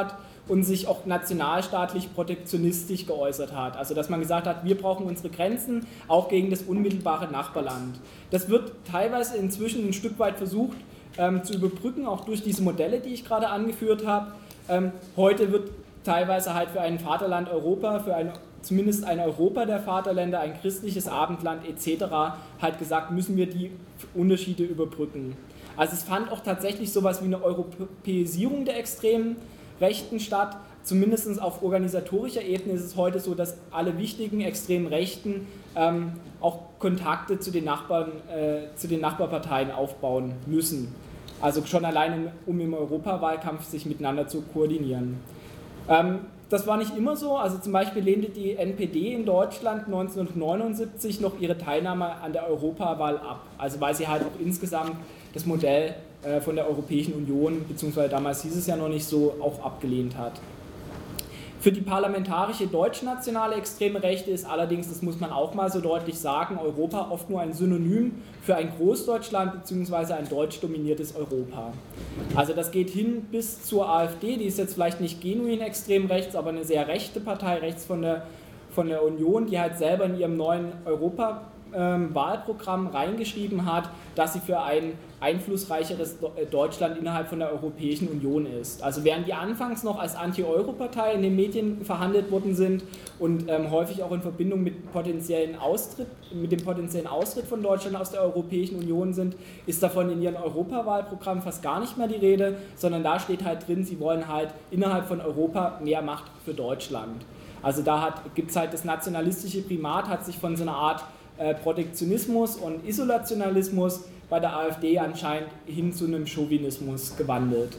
und sich auch nationalstaatlich protektionistisch geäußert hat. Also dass man gesagt hat, wir brauchen unsere Grenzen auch gegen das unmittelbare Nachbarland. Das wird teilweise inzwischen ein Stück weit versucht ähm, zu überbrücken, auch durch diese Modelle, die ich gerade angeführt habe. Ähm, heute wird teilweise halt für ein Vaterland Europa, für ein, zumindest ein Europa der Vaterländer, ein christliches Abendland et cetera halt gesagt, müssen wir die Unterschiede überbrücken. Also es fand auch tatsächlich sowas wie eine Europäisierung der extremen Rechten statt. Zumindest auf organisatorischer Ebene ist es heute so, dass alle wichtigen extremen Rechten ähm, auch Kontakte zu den, Nachbarn, äh, zu den Nachbarparteien aufbauen müssen. Also schon allein, um, um im Europawahlkampf sich miteinander zu koordinieren. Ähm, das war nicht immer so. Also zum Beispiel lehnte die N P D in Deutschland neunzehnhundertneunundsiebzig noch ihre Teilnahme an der Europawahl ab. Also weil sie halt auch insgesamt das Modell äh, von der Europäischen Union, beziehungsweise damals hieß es ja noch nicht so, auch abgelehnt hat. Für die parlamentarische deutschnationale extreme Rechte ist allerdings, das muss man auch mal so deutlich sagen, Europa oft nur ein Synonym für ein Großdeutschland bzw. ein deutsch dominiertes Europa. Also das geht hin bis zur AfD, die ist jetzt vielleicht nicht genuin extrem rechts, aber eine sehr rechte Partei, rechts von der, von der Union, die halt selber in ihrem neuen Europa-Wahlprogramm reingeschrieben hat, dass sie für ein einflussreicheres Deutschland innerhalb von der Europäischen Union ist. Also während die anfangs noch als Anti-Euro-Partei in den Medien verhandelt worden sind und ähm, häufig auch in Verbindung mit, potenziellen Austritt, mit dem potenziellen Austritt von Deutschland aus der Europäischen Union sind, ist davon in ihrem Europawahlprogramm fast gar nicht mehr die Rede, sondern da steht halt drin, sie wollen halt innerhalb von Europa mehr Macht für Deutschland. Also da gibt es halt das nationalistische Primat, hat sich von so einer Art äh, Protektionismus und Isolationalismus bei der AfD anscheinend hin zu einem Chauvinismus gewandelt.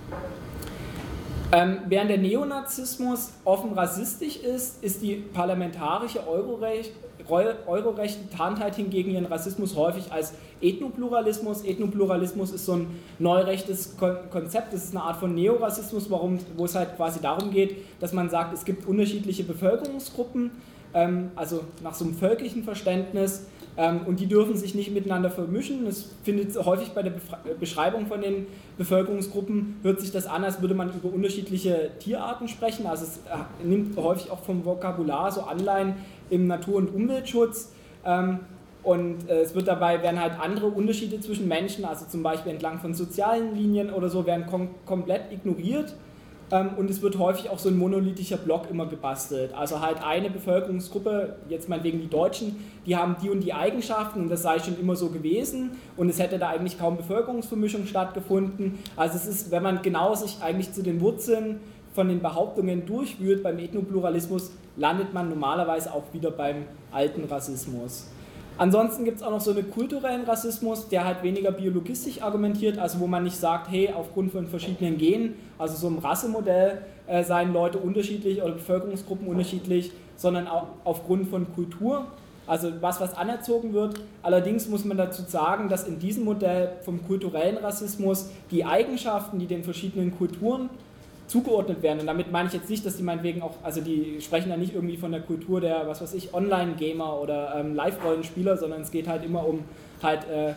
Ähm, während der Neonazismus offen rassistisch ist, ist die parlamentarische Eurorecht, Eurorechte tarnt halt hingegen ihren Rassismus häufig als Ethnopluralismus. Ethnopluralismus ist so ein neurechtes Konzept, das ist eine Art von Neorassismus, warum, wo es halt quasi darum geht, dass man sagt, es gibt unterschiedliche Bevölkerungsgruppen, ähm, also nach so einem völkischen Verständnis, ähm, und die dürfen sich nicht miteinander vermischen. Es findet häufig bei der Beschreibung von den Bevölkerungsgruppen, hört sich das an, als würde man über unterschiedliche Tierarten sprechen, also es äh, nimmt häufig auch vom Vokabular so Anleihen im Natur- und Umweltschutz, ähm, und äh, es wird dabei, werden halt andere Unterschiede zwischen Menschen, also zum Beispiel entlang von sozialen Linien oder so, werden kom komplett ignoriert, ähm, und es wird häufig auch so ein monolithischer Block immer gebastelt, also halt eine Bevölkerungsgruppe, jetzt meinetwegen die Deutschen, die haben die und die Eigenschaften und das sei schon immer so gewesen und es hätte da eigentlich kaum Bevölkerungsvermischung stattgefunden, also es ist, wenn man genau sich eigentlich zu den Wurzeln von den Behauptungen durchwühlt beim Ethnopluralismus, landet man normalerweise auch wieder beim alten Rassismus. Ansonsten gibt es auch noch so einen kulturellen Rassismus, der halt weniger biologistisch argumentiert, also wo man nicht sagt, hey, aufgrund von verschiedenen Genen, also so einem Rassemodell, äh, seien Leute unterschiedlich oder Bevölkerungsgruppen unterschiedlich, sondern auch aufgrund von Kultur, also was, was anerzogen wird. Allerdings muss man dazu sagen, dass in diesem Modell vom kulturellen Rassismus die Eigenschaften, die den verschiedenen Kulturen zugeordnet werden. Und damit meine ich jetzt nicht, dass die meinetwegen auch, also die sprechen ja nicht irgendwie von der Kultur der, was weiß ich, Online-Gamer oder ähm, Live-Rollenspieler, sondern es geht halt immer um halt äh,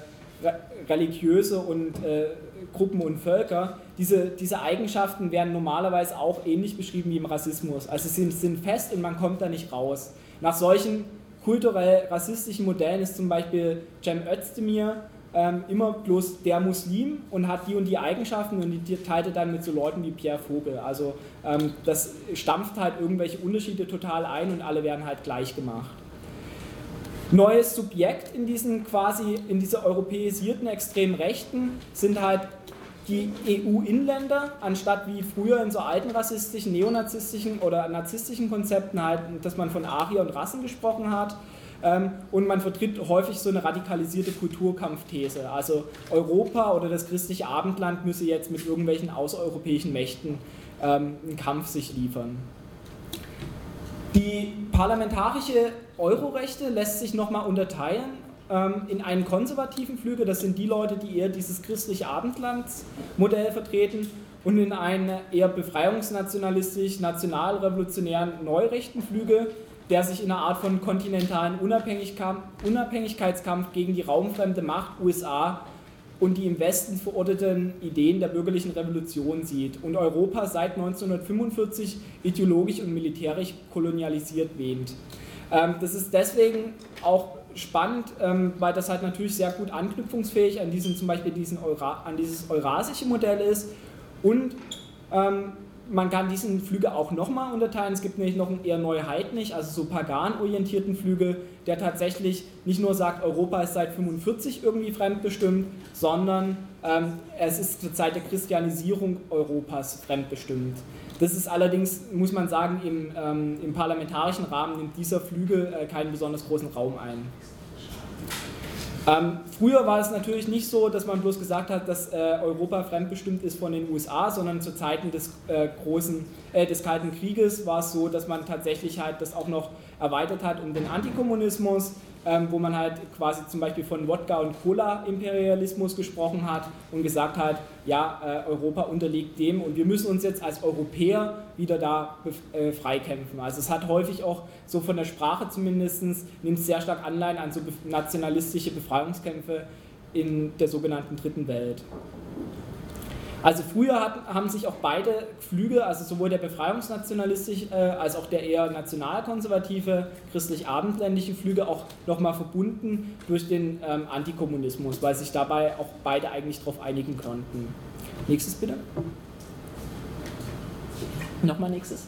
religiöse und äh, Gruppen und Völker. Diese, diese Eigenschaften werden normalerweise auch ähnlich beschrieben wie im Rassismus. Also sie sind, sind fest und man kommt da nicht raus. Nach solchen kulturell rassistischen Modellen ist zum Beispiel Cem Özdemir Ähm, immer bloß der Muslim und hat die und die Eigenschaften und die teilt er dann mit so Leuten wie Pierre Vogel. Also ähm, das stampft halt irgendwelche Unterschiede total ein und alle werden halt gleich gemacht. Neues Subjekt in diesen quasi, in diese europäisierten extremen Rechten sind halt die E U-Inländer, anstatt wie früher in so alten rassistischen, neonazistischen oder narzisstischen Konzepten halt, dass man von Arier und Rassen gesprochen hat. Und man vertritt häufig so eine radikalisierte Kulturkampfthese. Also Europa oder das christliche Abendland müsse jetzt mit irgendwelchen außereuropäischen Mächten ähm, einen Kampf sich liefern. Die parlamentarische Eurorechte lässt sich nochmal unterteilen ähm, in einen konservativen Flügel, das sind die Leute, die eher dieses christliche Abendlandsmodell vertreten, und in einen eher befreiungsnationalistisch, nationalrevolutionären neurechten Flügel, der sich in einer Art von kontinentalen Unabhängigkeitskampf gegen die raumfremde Macht U S A und die im Westen verorteten Ideen der bürgerlichen Revolution sieht und Europa seit neunzehnhundertfünfundvierzig ideologisch und militärisch kolonialisiert wähnt. Ähm, das ist deswegen auch spannend, ähm, weil das halt natürlich sehr gut anknüpfungsfähig an diesen, zum Beispiel diesen Eura, an dieses eurasische Modell ist und ähm, man kann diesen Flüge auch nochmal unterteilen. Es gibt nämlich noch einen eher neuheidlich, also so pagan-orientierten Flüge, der tatsächlich nicht nur sagt, Europa ist seit fünfundvierzig irgendwie fremdbestimmt, sondern ähm, es ist zur Zeit der Christianisierung Europas fremdbestimmt. Das ist allerdings, muss man sagen, im, ähm, im parlamentarischen Rahmen nimmt dieser Flügel äh, keinen besonders großen Raum ein. Ähm, früher war es natürlich nicht so, dass man bloß gesagt hat, dass äh, Europa fremdbestimmt ist von den U S A, sondern zu Zeiten des, äh, großen, äh, des Kalten Krieges war es so, dass man tatsächlich halt das auch noch erweitert hat um den Antikommunismus, ähm, wo man halt quasi zum Beispiel von Wodka- und Cola-Imperialismus gesprochen hat und gesagt hat, ja, äh, Europa unterliegt dem und wir müssen uns jetzt als Europäer wieder da äh, freikämpfen. Also es hat häufig auch so von der Sprache zumindest, nimmt sehr stark Anleihen an so nationalistische Befreiungskämpfe in der sogenannten Dritten Welt. Also früher hat, haben sich auch beide Flüge, also sowohl der befreiungsnationalistische äh, als auch der eher nationalkonservative, christlich-abendländische Flüge auch nochmal verbunden durch den ähm, Antikommunismus, weil sich dabei auch beide eigentlich darauf einigen konnten. Nächstes bitte. Nochmal nächstes.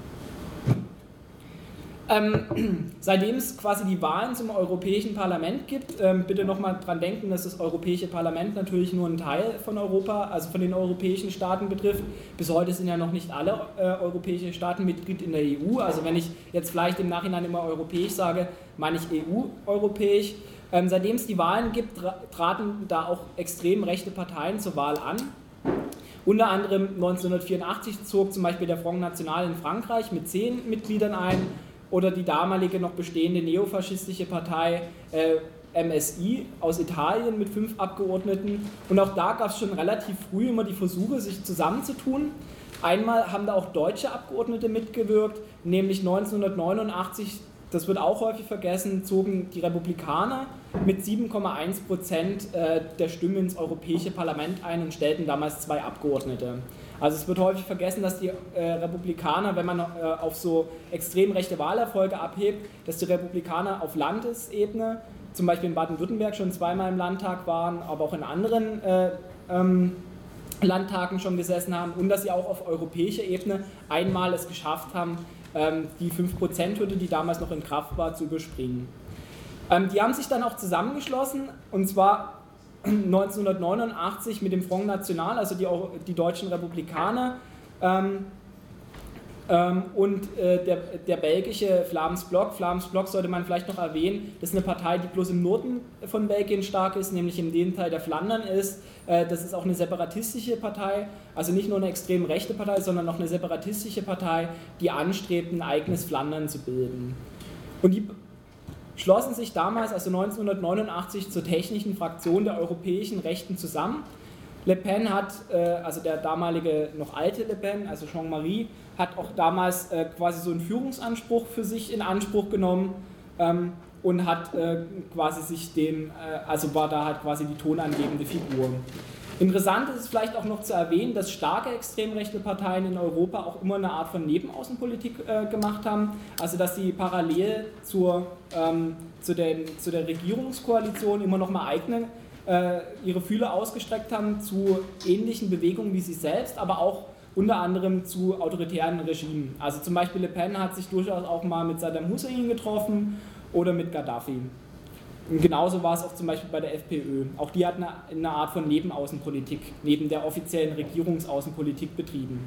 Ähm, seitdem es quasi die Wahlen zum Europäischen Parlament gibt, ähm, bitte nochmal dran denken, dass das Europäische Parlament natürlich nur einen Teil von Europa, also von den europäischen Staaten betrifft. Bis heute sind ja noch nicht alle äh, europäische Staaten Mitglied in der E U. Also wenn ich jetzt vielleicht im Nachhinein immer europäisch sage, meine ich E U-europäisch. Ähm, seitdem es die Wahlen gibt, tra traten da auch extrem rechte Parteien zur Wahl an. Unter anderem neunzehnhundertvierundachtzig zog zum Beispiel der Front National in Frankreich mit zehn Mitgliedern ein, oder die damalige noch bestehende neofaschistische Partei äh, M S I aus Italien mit fünf Abgeordneten. Und auch da gab es schon relativ früh immer die Versuche, sich zusammenzutun. Einmal haben da auch deutsche Abgeordnete mitgewirkt, nämlich neunzehnhundertneunundachtzig, das wird auch häufig vergessen, zogen die Republikaner mit sieben Komma eins Prozent äh, der Stimmen ins Europäische Parlament ein und stellten damals zwei Abgeordnete. Also es wird häufig vergessen, dass die äh, Republikaner, wenn man äh, auf so extrem rechte Wahlerfolge abhebt, dass die Republikaner auf Landesebene, zum Beispiel in Baden-Württemberg schon zweimal im Landtag waren, aber auch in anderen äh, ähm, Landtagen schon gesessen haben und dass sie auch auf europäischer Ebene einmal es geschafft haben, ähm, die fünf Prozent Hürde, die damals noch in Kraft war, zu überspringen. Ähm, die haben sich dann auch zusammengeschlossen und zwar neunzehnhundertneunundachtzig mit dem Front National, also die, die deutschen Republikaner ähm, ähm, und äh, der, der belgische Vlaams Blok. Vlaams Blok sollte man vielleicht noch erwähnen, das ist eine Partei, die bloß im Norden von Belgien stark ist, nämlich in dem Teil der Flandern ist. Äh, das ist auch eine separatistische Partei, also nicht nur eine extrem rechte Partei, sondern auch eine separatistische Partei, die anstrebt, ein eigenes Flandern zu bilden. Und die schlossen sich damals, also neunzehnhundertneunundachtzig, zur technischen Fraktion der europäischen Rechten zusammen. Le Pen hat, äh, also der damalige noch alte Le Pen, also Jean-Marie, hat auch damals äh, quasi so einen Führungsanspruch für sich in Anspruch genommen ähm, und hat äh, quasi sich dem, äh, also war da halt quasi die tonangebende Figur. Interessant ist es vielleicht auch noch zu erwähnen, dass starke extrem rechte Parteien in Europa auch immer eine Art von Nebenaußenpolitik äh, gemacht haben, also dass sie parallel zur, ähm, zu, den, zu der Regierungskoalition immer noch mal eigene, äh, ihre Fühler ausgestreckt haben zu ähnlichen Bewegungen wie sie selbst, aber auch unter anderem zu autoritären Regimen. Also zum Beispiel Le Pen hat sich durchaus auch mal mit Saddam Hussein getroffen oder mit Gaddafi. Und genauso war es auch zum Beispiel bei der FPÖ. Auch die hat eine, eine Art von Nebenaußenpolitik, neben der offiziellen Regierungsaußenpolitik betrieben.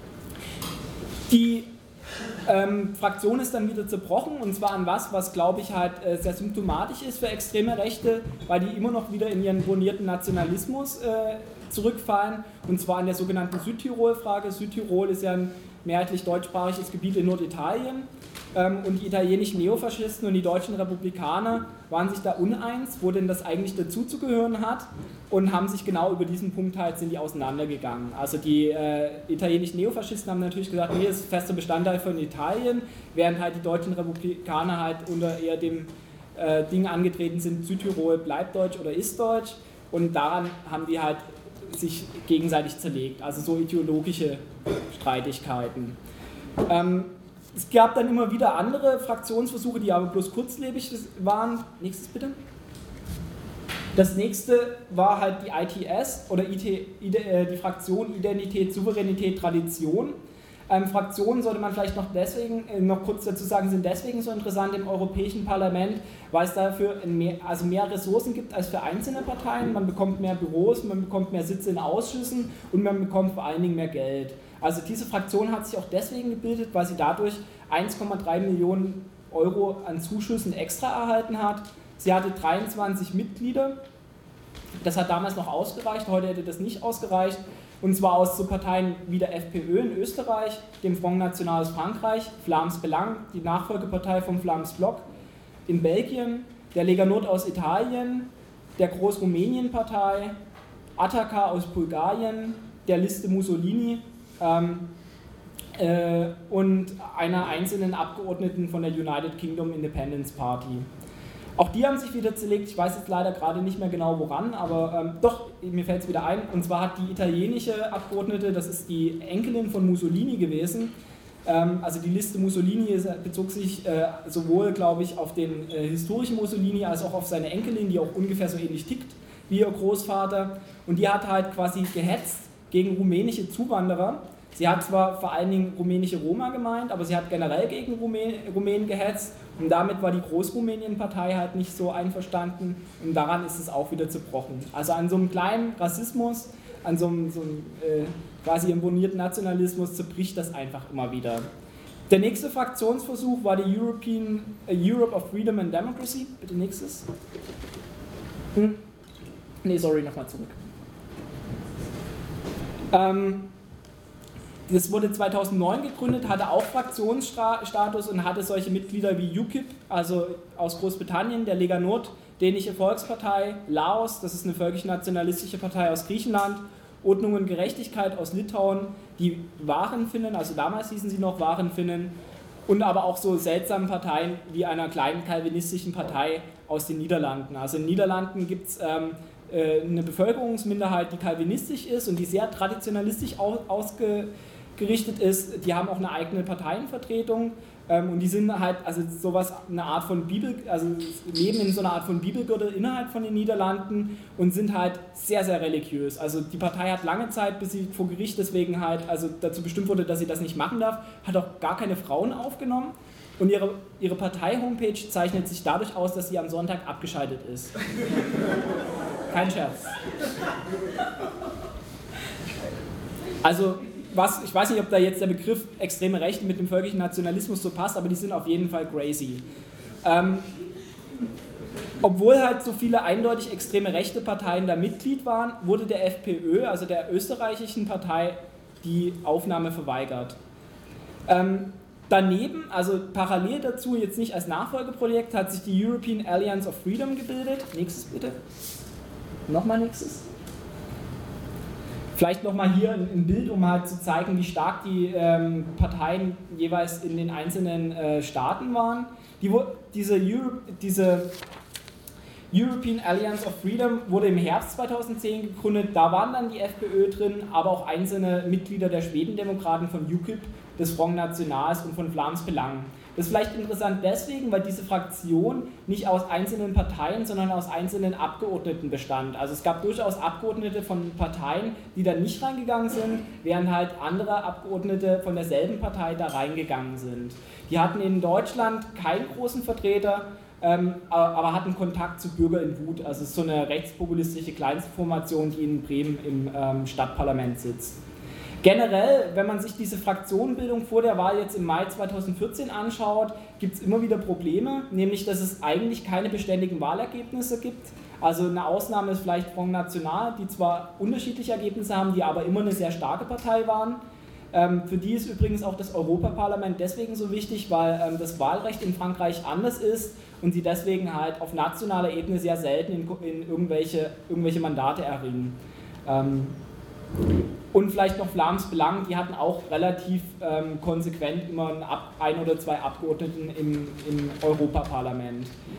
Die ähm, Fraktion ist dann wieder zerbrochen, und zwar an was, was glaube ich halt äh, sehr symptomatisch ist für extreme Rechte, weil die immer noch wieder in ihren bornierten Nationalismus äh, zurückfallen, und zwar an der sogenannten Südtirol-Frage. Südtirol ist ja ein mehrheitlich deutschsprachiges Gebiet in Norditalien. Und die italienischen Neofaschisten und die deutschen Republikaner waren sich da uneins, wo denn das eigentlich dazuzugehören hat, und haben sich genau über diesen Punkt halt sind die auseinandergegangen. Also die äh, italienischen Neofaschisten haben natürlich gesagt, nee, das ist fester Bestandteil von Italien, während halt die deutschen Republikaner halt unter eher dem äh, Ding angetreten sind, Südtirol bleibt deutsch oder ist deutsch. und daran haben die halt sich gegenseitig zerlegt, also so ideologische Streitigkeiten. Ähm, es gab dann immer wieder andere Fraktionsversuche, die aber bloß kurzlebig waren. Nächstes bitte. Das nächste war halt die I T S oder I T, die Fraktion Identität, Souveränität, Tradition. Ähm, Fraktionen sollte man vielleicht noch deswegen, äh, noch kurz dazu sagen, sind deswegen so interessant im Europäischen Parlament, weil es dafür mehr, also mehr Ressourcen gibt als für einzelne Parteien. Man bekommt mehr Büros, man bekommt mehr Sitze in Ausschüssen und man bekommt vor allen Dingen mehr Geld. Also diese Fraktion hat sich auch deswegen gebildet, weil sie dadurch eins Komma drei Millionen Euro an Zuschüssen extra erhalten hat. Sie hatte dreiundzwanzig Mitglieder. Das hat damals noch ausgereicht, heute hätte das nicht ausgereicht. Und zwar aus so Parteien wie der FPÖ in Österreich, dem Front National aus Frankreich, Vlaams Belang, die Nachfolgepartei vom Vlaams Blok in Belgien, der Lega Nord aus Italien, der Groß-Rumänien-Partei, Ataka aus Bulgarien, der Liste Mussolini ähm, äh, und einer einzelnen Abgeordneten von der United Kingdom Independence Party. Auch die haben sich wieder zerlegt, ich weiß jetzt leider gerade nicht mehr genau woran, aber ähm, doch, mir fällt es wieder ein, und zwar hat die italienische Abgeordnete, das ist die Enkelin von Mussolini gewesen, ähm, also die Liste Mussolini ist, bezog sich äh, sowohl, glaube ich, auf den äh, historischen Mussolini als auch auf seine Enkelin, die auch ungefähr so ähnlich tickt wie ihr Großvater, und die hat halt quasi gehetzt gegen rumänische Zuwanderer. Sie hat zwar vor allen Dingen rumänische Roma gemeint, aber sie hat generell gegen Rumän Rumänen gehetzt und damit war die Großrumänien-Partei halt nicht so einverstanden und daran ist es auch wieder zerbrochen. Also an so einem kleinen Rassismus, an so einem, so einem äh, quasi imponierten Nationalismus zerbricht das einfach immer wieder. Der nächste Fraktionsversuch war die European, äh, Europe of Freedom and Democracy. Bitte nächstes. Hm? Ne, sorry, nochmal zurück. Ähm, Das wurde zweitausendneun gegründet, hatte auch Fraktionsstatus und hatte solche Mitglieder wie U KIP, also aus Großbritannien, der Lega Nord, Dänische Volkspartei, Laos, das ist eine völkisch-nationalistische Partei aus Griechenland, Ordnung und Gerechtigkeit aus Litauen, die Wahren-Finnen, also damals hießen sie noch Wahren-Finnen, und aber auch so seltsame Parteien wie einer kleinen calvinistischen Partei aus den Niederlanden. Also in den Niederlanden gibt es ähm, eine Bevölkerungsminderheit, die calvinistisch ist und die sehr traditionalistisch ausge gerichtet ist, die haben auch eine eigene Parteienvertretung ähm, und die sind halt, also sowas, eine Art von Bibel, also leben in so einer Art von Bibelgürtel innerhalb von den Niederlanden und sind halt sehr, sehr religiös. Also die Partei hat lange Zeit, bis sie vor Gericht deswegen halt, also dazu bestimmt wurde, dass sie das nicht machen darf, hat auch gar keine Frauen aufgenommen und ihre, ihre Partei-Homepage zeichnet sich dadurch aus, dass sie am Sonntag abgeschaltet ist. Kein Scherz. Also Was, ich weiß nicht, ob da jetzt der Begriff extreme Rechte mit dem völkischen Nationalismus so passt, aber die sind auf jeden Fall crazy. Ähm, obwohl halt so viele eindeutig extreme rechte Parteien da Mitglied waren, wurde der FPÖ, also der österreichischen Partei, die Aufnahme verweigert. Ähm, daneben, also parallel dazu, jetzt nicht als Nachfolgeprojekt, hat sich die European Alliance of Freedom gebildet. Nächstes bitte. Nochmal nächstes. Vielleicht nochmal hier ein Bild, um halt zu zeigen, wie stark die ähm, Parteien jeweils in den einzelnen äh, Staaten waren. Die, diese, Euro, diese European Alliance of Freedom wurde im Herbst zweitausendzehn gegründet, da waren dann die FPÖ drin, aber auch einzelne Mitglieder der Schwedendemokraten von U KIP, des Front Nationals und von Vlaams Belang. Das ist vielleicht interessant deswegen, weil diese Fraktion nicht aus einzelnen Parteien, sondern aus einzelnen Abgeordneten bestand. Also es gab durchaus Abgeordnete von Parteien, die da nicht reingegangen sind, während halt andere Abgeordnete von derselben Partei da reingegangen sind. Die hatten in Deutschland keinen großen Vertreter, ähm, aber hatten Kontakt zu Bürger in Wut. Also es ist so eine rechtspopulistische Kleinstformation, die in Bremen im ähm, Stadtparlament sitzt. Generell, wenn man sich diese Fraktionenbildung vor der Wahl jetzt im Mai zweitausendvierzehn anschaut, gibt es immer wieder Probleme, nämlich dass es eigentlich keine beständigen Wahlergebnisse gibt. Also eine Ausnahme ist vielleicht Front National, die zwar unterschiedliche Ergebnisse haben, die aber immer eine sehr starke Partei waren. Ähm, für die ist übrigens auch das Europaparlament deswegen so wichtig, weil ähm, das Wahlrecht in Frankreich anders ist und sie deswegen halt auf nationaler Ebene sehr selten in, in irgendwelche, irgendwelche Mandate erringen. Ähm, Und vielleicht noch Vlaams Belang, die hatten auch relativ ähm, konsequent immer ein, Ab-, ein oder zwei Abgeordneten im, im Europaparlament.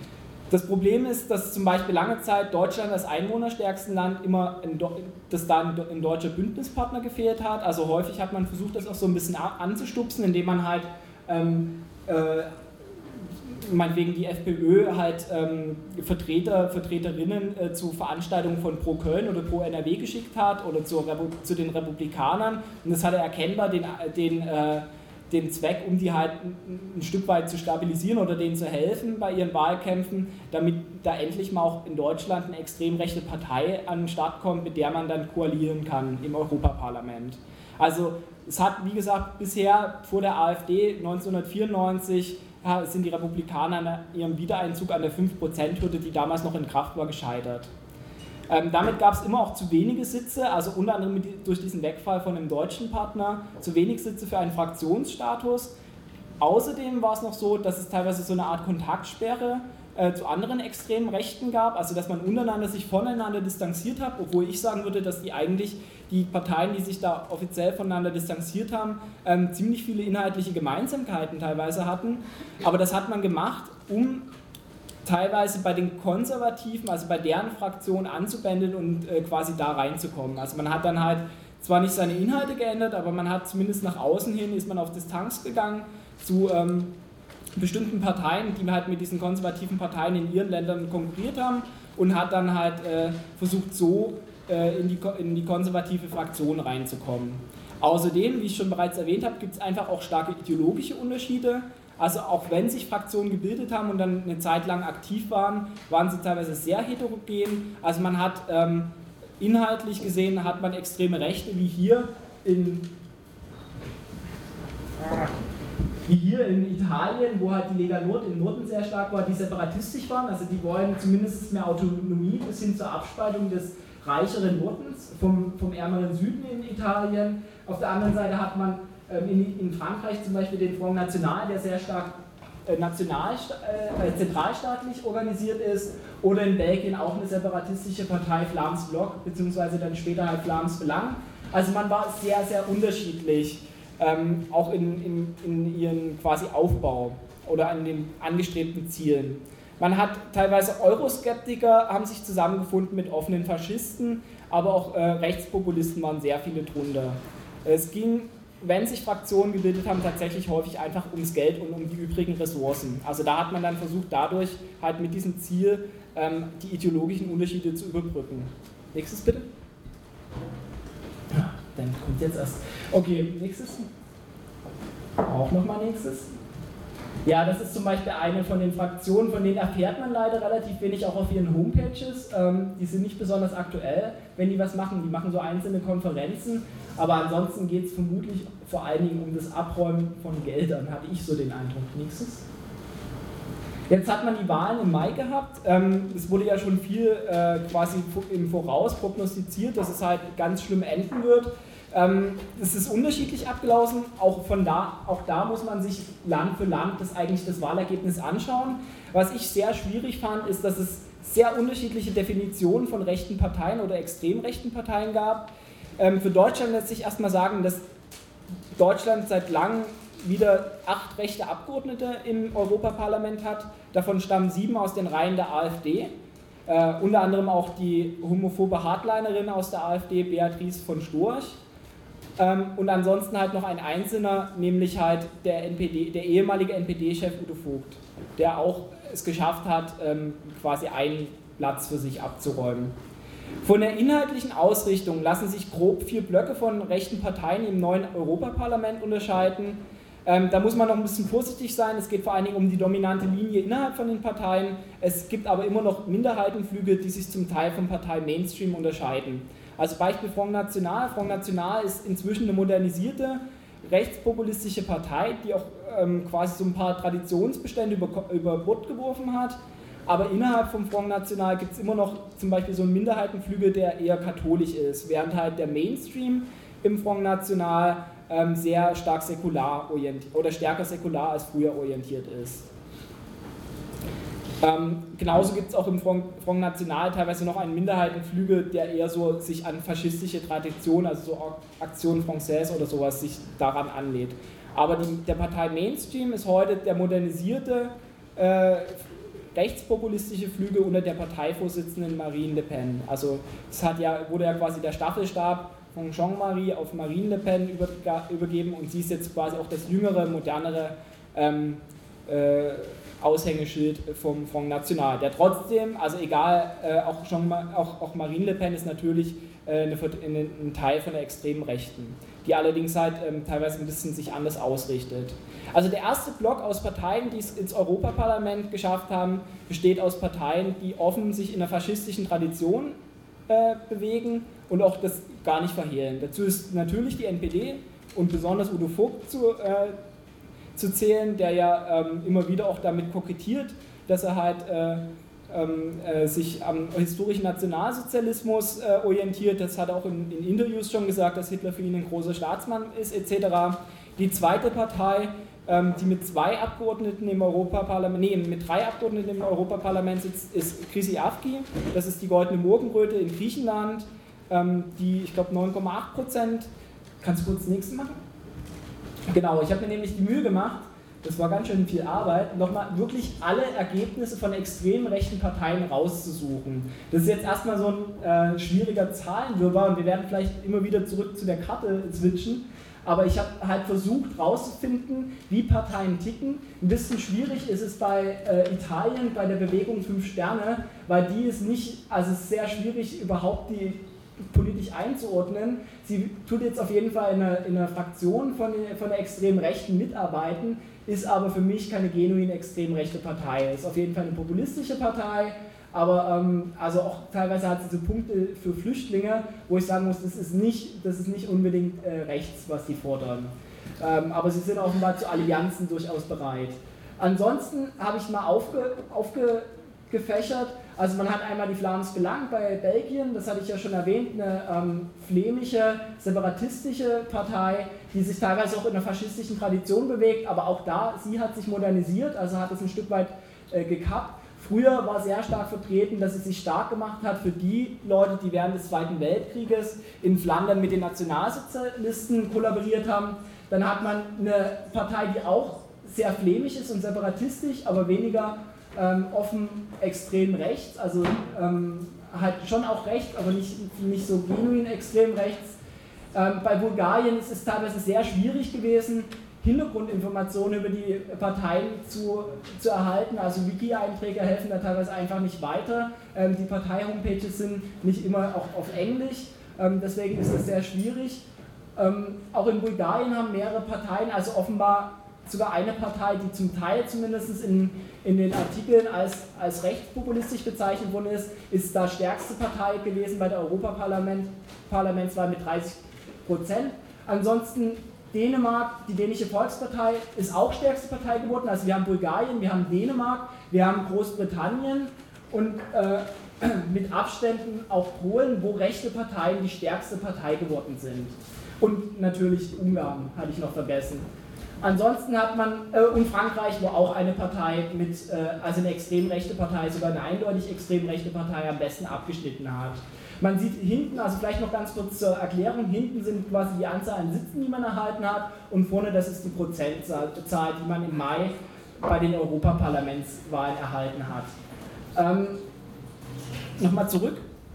Das Problem ist, dass zum Beispiel lange Zeit Deutschland als einwohnerstärksten Land immer ein, dass da ein, ein deutscher Bündnispartner gefehlt hat. Also häufig hat man versucht, das auch so ein bisschen anzustupsen, indem man halt ähm, äh, meinetwegen die FPÖ halt ähm, Vertreter, Vertreterinnen äh, zu Veranstaltungen von Pro Köln oder Pro N R W geschickt hat oder zu, zu den Republikanern. Und das hatte erkennbar den, den, äh, den Zweck, um die halt ein, ein Stück weit zu stabilisieren oder denen zu helfen bei ihren Wahlkämpfen, damit da endlich mal auch in Deutschland eine extrem rechte Partei an den Start kommt, mit der man dann koalieren kann im Europaparlament. Also es hat, wie gesagt, bisher vor der AfD neunzehnhundertvierundneunzig sind die Republikaner an ihrem Wiedereinzug an der fünf Prozent Hürde, die damals noch in Kraft war, gescheitert. Ähm, damit gab es immer auch zu wenige Sitze, also unter anderem mit, durch diesen Wegfall von einem deutschen Partner, zu wenig Sitze für einen Fraktionsstatus. Außerdem war es noch so, dass es teilweise so eine Art Kontaktsperre äh, zu anderen extremen Rechten gab, also dass man untereinander sich voneinander distanziert hat, obwohl ich sagen würde, dass die eigentlich die Parteien, die sich da offiziell voneinander distanziert haben, ähm, ziemlich viele inhaltliche Gemeinsamkeiten teilweise hatten. Aber das hat man gemacht, um teilweise bei den Konservativen, also bei deren Fraktion anzubändeln und äh, quasi da reinzukommen. Also man hat dann halt zwar nicht seine Inhalte geändert, aber man hat zumindest nach außen hin, ist man auf Distanz gegangen zu ähm, bestimmten Parteien, die halt mit diesen konservativen Parteien in ihren Ländern konkurriert haben und hat dann halt äh, versucht, so In die, in die konservative Fraktion reinzukommen. Außerdem, wie ich schon bereits erwähnt habe, gibt es einfach auch starke ideologische Unterschiede. Also auch wenn sich Fraktionen gebildet haben und dann eine Zeit lang aktiv waren, waren sie teilweise sehr heterogen. Also man hat ähm, inhaltlich gesehen, hat man extreme Rechte, wie hier in, wie hier in Italien, wo halt die Lega Nord im Norden sehr stark war, die separatistisch waren. Also die wollen zumindest mehr Autonomie bis hin zur Abspaltung des reicheren Nordens vom, vom ärmeren Süden in Italien. Auf der anderen Seite hat man ähm, in, in Frankreich zum Beispiel den Front National, der sehr stark äh, national, äh, zentralstaatlich organisiert ist, oder in Belgien auch eine separatistische Partei, Vlaams Blok, beziehungsweise dann später halt Vlaams Belang. Also man war sehr, sehr unterschiedlich, ähm, auch in, in, in ihren quasi Aufbau oder an den angestrebten Zielen. Man hat teilweise Euroskeptiker, haben sich zusammengefunden mit offenen Faschisten, aber auch äh, Rechtspopulisten waren sehr viele drunter. Es ging, wenn sich Fraktionen gebildet haben, tatsächlich häufig einfach ums Geld und um die übrigen Ressourcen. Also da hat man dann versucht, dadurch halt mit diesem Ziel ähm, die ideologischen Unterschiede zu überbrücken. Nächstes bitte. Ja, dann kommt jetzt erst. Okay, nächstes. Auch nochmal nächstes. Ja, das ist zum Beispiel eine von den Fraktionen, von denen erfährt man leider relativ wenig, auch auf ihren Homepages. Ähm, die sind nicht besonders aktuell, wenn die was machen. Die machen so einzelne Konferenzen, aber ansonsten geht es vermutlich vor allen Dingen um das Abräumen von Geldern, hatte ich so den Eindruck. Nächstes. Jetzt hat man die Wahlen im Mai gehabt. Ähm, es wurde ja schon viel äh, quasi im Voraus prognostiziert, dass es halt ganz schlimm enden wird. Ähm, es ist unterschiedlich abgelaufen, auch, von da, auch da muss man sich Land für Land das eigentlich das Wahlergebnis anschauen. Was ich sehr schwierig fand, ist, dass es sehr unterschiedliche Definitionen von rechten Parteien oder extrem rechten Parteien gab. Ähm, für Deutschland lässt sich erstmal sagen, dass Deutschland seit langem wieder acht rechte Abgeordnete im Europaparlament hat, davon stammen sieben aus den Reihen der AfD. Äh, unter anderem auch die homophobe Hardlinerin aus der AfD, Beatrice von Storch. Ähm, und ansonsten halt noch ein Einzelner, nämlich halt der, N P D, der ehemalige N P D-Chef Udo Vogt, der auch es geschafft hat, ähm, quasi einen Platz für sich abzuräumen. Von der inhaltlichen Ausrichtung lassen sich grob vier Blöcke von rechten Parteien im neuen Europaparlament unterscheiden. Ähm, da muss man noch ein bisschen vorsichtig sein, es geht vor allen Dingen um die dominante Linie innerhalb von den Parteien. Es gibt aber immer noch Minderheitenflüge, die sich zum Teil vom Partei-Mainstream unterscheiden. Also Beispiel Front National. Front National ist inzwischen eine modernisierte, rechtspopulistische Partei, die auch ähm, quasi so ein paar Traditionsbestände über, über Bord geworfen hat. Aber innerhalb vom Front National gibt es immer noch zum Beispiel so einen Minderheitenflügel, der eher katholisch ist, während halt der Mainstream im Front National ähm, sehr stark säkular orientiert oder stärker säkular als früher orientiert ist. Ähm, genauso gibt es auch im Front, Front National teilweise noch einen Minderheitenflügel, der eher so sich an faschistische Traditionen, also so Aktion Française oder sowas, sich daran anlehnt. Aber die, der Partei Mainstream ist heute der modernisierte, äh, rechtspopulistische Flüge unter der Parteivorsitzenden Marine Le Pen. Also es hat ja, wurde ja quasi der Staffelstab von Jean-Marie auf Marine Le Pen über, übergeben und sie ist jetzt quasi auch das jüngere, modernere ähm, äh, Aushängeschild vom Front National, der trotzdem, also egal, äh, auch, Jean, auch, auch Marine Le Pen ist natürlich äh, eine, eine, ein Teil von der extremen Rechten, die allerdings halt ähm, teilweise ein bisschen sich anders ausrichtet. Also der erste Block aus Parteien, die es ins Europaparlament geschafft haben, besteht aus Parteien, die offen sich in einer faschistischen Tradition äh, bewegen und auch das gar nicht verhehlen. Dazu ist natürlich die N P D und besonders Udo Vogt zu, äh, zu zählen, der ja ähm, immer wieder auch damit kokettiert, dass er halt äh, ähm, äh, sich am historischen Nationalsozialismus äh, orientiert. Das hat er auch in, in Interviews schon gesagt, dass Hitler für ihn ein großer Staatsmann ist, et cetera. Die zweite Partei, ähm, die mit zwei Abgeordneten im Europaparlament, nee, mit drei Abgeordneten im Europaparlament sitzt, ist Chrysi-Avgi. Das ist die Goldene Morgenröte in Griechenland, ähm, die, ich glaube, neun Komma acht Prozent. Kannst du kurz das nächste machen? Genau, ich habe mir nämlich die Mühe gemacht, das war ganz schön viel Arbeit, nochmal wirklich alle Ergebnisse von extrem rechten Parteien rauszusuchen. Das ist jetzt erstmal so ein äh, schwieriger Zahlenwirrwarr und wir werden vielleicht immer wieder zurück zu der Karte switchen, aber ich habe halt versucht rauszufinden, wie Parteien ticken. Ein bisschen schwierig ist es bei äh, Italien, bei der Bewegung fünf Sterne, weil die ist nicht, also es ist sehr schwierig überhaupt die politisch einzuordnen. Sie tut jetzt auf jeden Fall in einer, in einer Fraktion von, von der extrem Rechten mitarbeiten, ist aber für mich keine genuin extrem rechte Partei. Ist auf jeden Fall eine populistische Partei, aber ähm, also auch teilweise hat sie so Punkte für Flüchtlinge, wo ich sagen muss, das ist nicht, das ist nicht unbedingt äh, rechts, was sie fordern. Ähm, aber sie sind offenbar zu Allianzen durchaus bereit. Ansonsten habe ich mal aufge, aufgefächert. Also man hat einmal die Vlaams Belang bei Belgien, das hatte ich ja schon erwähnt, eine ähm, flämische, separatistische Partei, die sich teilweise auch in einer faschistischen Tradition bewegt, aber auch da, sie hat sich modernisiert, also hat es ein Stück weit äh, gekappt. Früher war sehr stark vertreten, dass sie sich stark gemacht hat für die Leute, die während des Zweiten Weltkrieges in Flandern mit den Nationalsozialisten kollaboriert haben. Dann hat man eine Partei, die auch sehr flämisch ist und separatistisch, aber weniger Ähm, offen extrem rechts, also ähm, halt schon auch rechts, aber nicht, nicht so genuin extrem rechts. Ähm, bei Bulgarien ist es teilweise sehr schwierig gewesen, Hintergrundinformationen über die Parteien zu, zu erhalten, also Wiki-Einträge helfen da teilweise einfach nicht weiter. Ähm, die Partei-Homepages sind nicht immer auch auf Englisch, ähm, deswegen ist das sehr schwierig. Ähm, auch in Bulgarien haben mehrere Parteien, also offenbar sogar eine Partei, die zum Teil zumindest in, in den Artikeln als, als rechtspopulistisch bezeichnet worden ist, ist da stärkste Partei gewesen bei der Europaparlamentswahl mit dreißig Prozent. Ansonsten Dänemark, die dänische Volkspartei, ist auch stärkste Partei geworden. Also wir haben Bulgarien, wir haben Dänemark, wir haben Großbritannien und äh, mit Abständen auch Polen, wo rechte Parteien die stärkste Partei geworden sind. Und natürlich Ungarn, hatte ich noch vergessen. Ansonsten hat man, äh, und Frankreich, wo auch eine Partei mit, äh, also eine extrem rechte Partei, sogar eine eindeutig extrem rechte Partei am besten abgeschnitten hat. Man sieht hinten, also vielleicht noch ganz kurz zur Erklärung, hinten sind quasi die Anzahl an Sitzen, die man erhalten hat und vorne das ist die Prozentzahl, die man im Mai bei den Europaparlamentswahlen erhalten hat. Ähm, Nochmal zurück.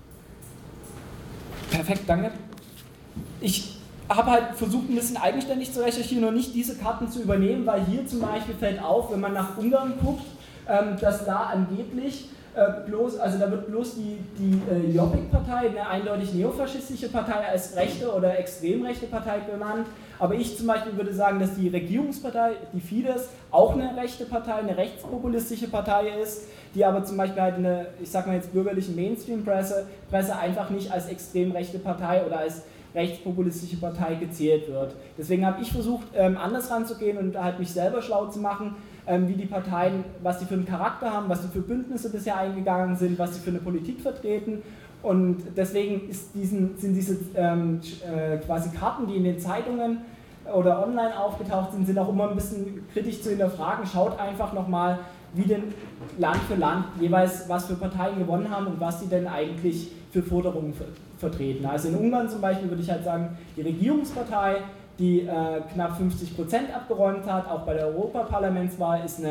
Perfekt, danke. Ich habe halt versucht, ein bisschen eigenständig zu recherchieren und nicht diese Karten zu übernehmen, weil hier zum Beispiel fällt auf, wenn man nach Ungarn guckt, ähm, dass da angeblich äh, bloß, also da wird bloß die, die äh, Jobbik-Partei, eine eindeutig neofaschistische Partei, als rechte oder extrem rechte Partei benannt. Aber ich zum Beispiel würde sagen, dass die Regierungspartei, die Fidesz, auch eine rechte Partei, eine rechtspopulistische Partei ist, die aber zum Beispiel halt eine, ich sag mal jetzt bürgerliche Mainstream-Presse Presse einfach nicht als extrem rechte Partei oder als rechtspopulistische Partei gezählt wird. Deswegen habe ich versucht, ähm, anders ranzugehen und halt mich selber schlau zu machen, ähm, wie die Parteien, was sie für einen Charakter haben, was sie für Bündnisse bisher eingegangen sind, was sie für eine Politik vertreten. Und deswegen ist diesen, sind diese ähm, äh, quasi Karten, die in den Zeitungen oder online aufgetaucht sind, sind auch immer ein bisschen kritisch zu hinterfragen. Schaut einfach nochmal, wie denn Land für Land jeweils was für Parteien gewonnen haben und was sie denn eigentlich für Forderungen vertreten. Also in Ungarn zum Beispiel würde ich halt sagen, die Regierungspartei, die äh, knapp fünfzig Prozent abgeräumt hat, auch bei der Europaparlamentswahl, ist eine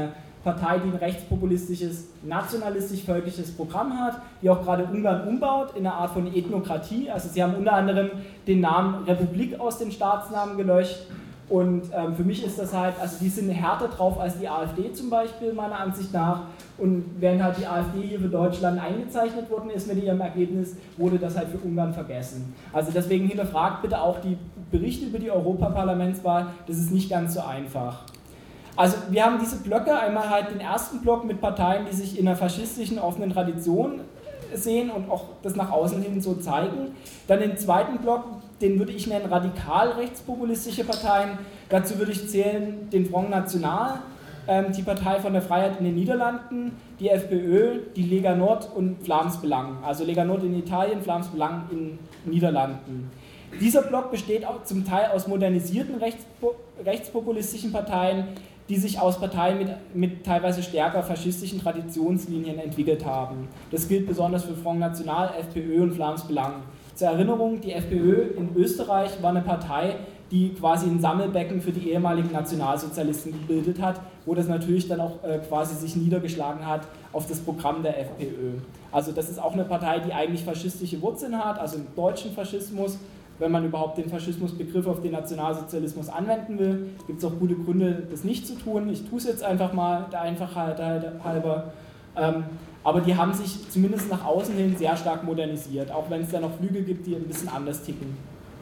Partei, die ein rechtspopulistisches, nationalistisch-völkisches Programm hat, die auch gerade Ungarn umbaut in eine Art von Ethnokratie. Also sie haben unter anderem den Namen Republik aus den Staatsnamen gelöscht. Und ähm, für mich ist das halt, also die sind härter drauf als die AfD zum Beispiel, meiner Ansicht nach. Und während halt die AfD hier für Deutschland eingezeichnet worden ist mit ihrem Ergebnis, wurde das halt für Ungarn vergessen. Also deswegen hinterfragt bitte auch die Berichte über die Europaparlamentswahl, das ist nicht ganz so einfach. Also wir haben diese Blöcke, einmal halt den ersten Block mit Parteien, die sich in einer faschistischen offenen Tradition sehen und auch das nach außen hin so zeigen. Dann den zweiten Block, den würde ich nennen radikal rechtspopulistische Parteien. Dazu würde ich zählen den Front National, ähm, die Partei von der Freiheit in den Niederlanden, die FPÖ, die Lega Nord und Vlaams Belang. Also Lega Nord in Italien, Vlaams Belang in Niederlanden. Dieser Block besteht auch zum Teil aus modernisierten rechtspo rechtspopulistischen Parteien, die sich aus Parteien mit, mit teilweise stärker faschistischen Traditionslinien entwickelt haben. Das gilt besonders für Front National, FPÖ und Vlaams Belang. Zur Erinnerung, die FPÖ in Österreich war eine Partei, die quasi ein Sammelbecken für die ehemaligen Nationalsozialisten gebildet hat, wo das natürlich dann auch äh, quasi sich niedergeschlagen hat auf das Programm der FPÖ. Also das ist auch eine Partei, die eigentlich faschistische Wurzeln hat, also im deutschen Faschismus. Wenn man überhaupt den Faschismusbegriff auf den Nationalsozialismus anwenden will, gibt es auch gute Gründe, das nicht zu tun. Ich tue es jetzt einfach mal der Einfachheit halber. Ähm, aber die haben sich zumindest nach außen hin sehr stark modernisiert, auch wenn es da noch Flügel gibt, die ein bisschen anders ticken.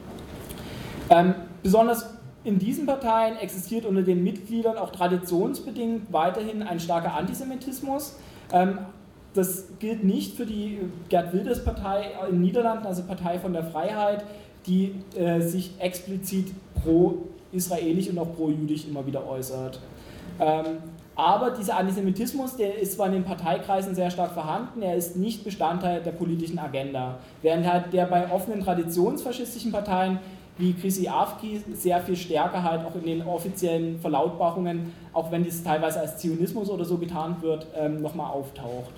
Ähm, besonders in diesen Parteien existiert unter den Mitgliedern auch traditionsbedingt weiterhin ein starker Antisemitismus. Ähm, das gilt nicht für die Geert Wilders Partei in den Niederlanden, also Partei von der Freiheit, die äh, sich explizit pro-israelisch und auch pro-jüdisch immer wieder äußert. Ähm, aber dieser Antisemitismus, der ist zwar in den Parteikreisen sehr stark vorhanden, er ist nicht Bestandteil der politischen Agenda. Während halt der bei offenen traditionsfaschistischen Parteien wie Krisi Avki sehr viel stärker halt auch in den offiziellen Verlautbarungen, auch wenn dies teilweise als Zionismus oder so getarnt wird, ähm, nochmal auftaucht.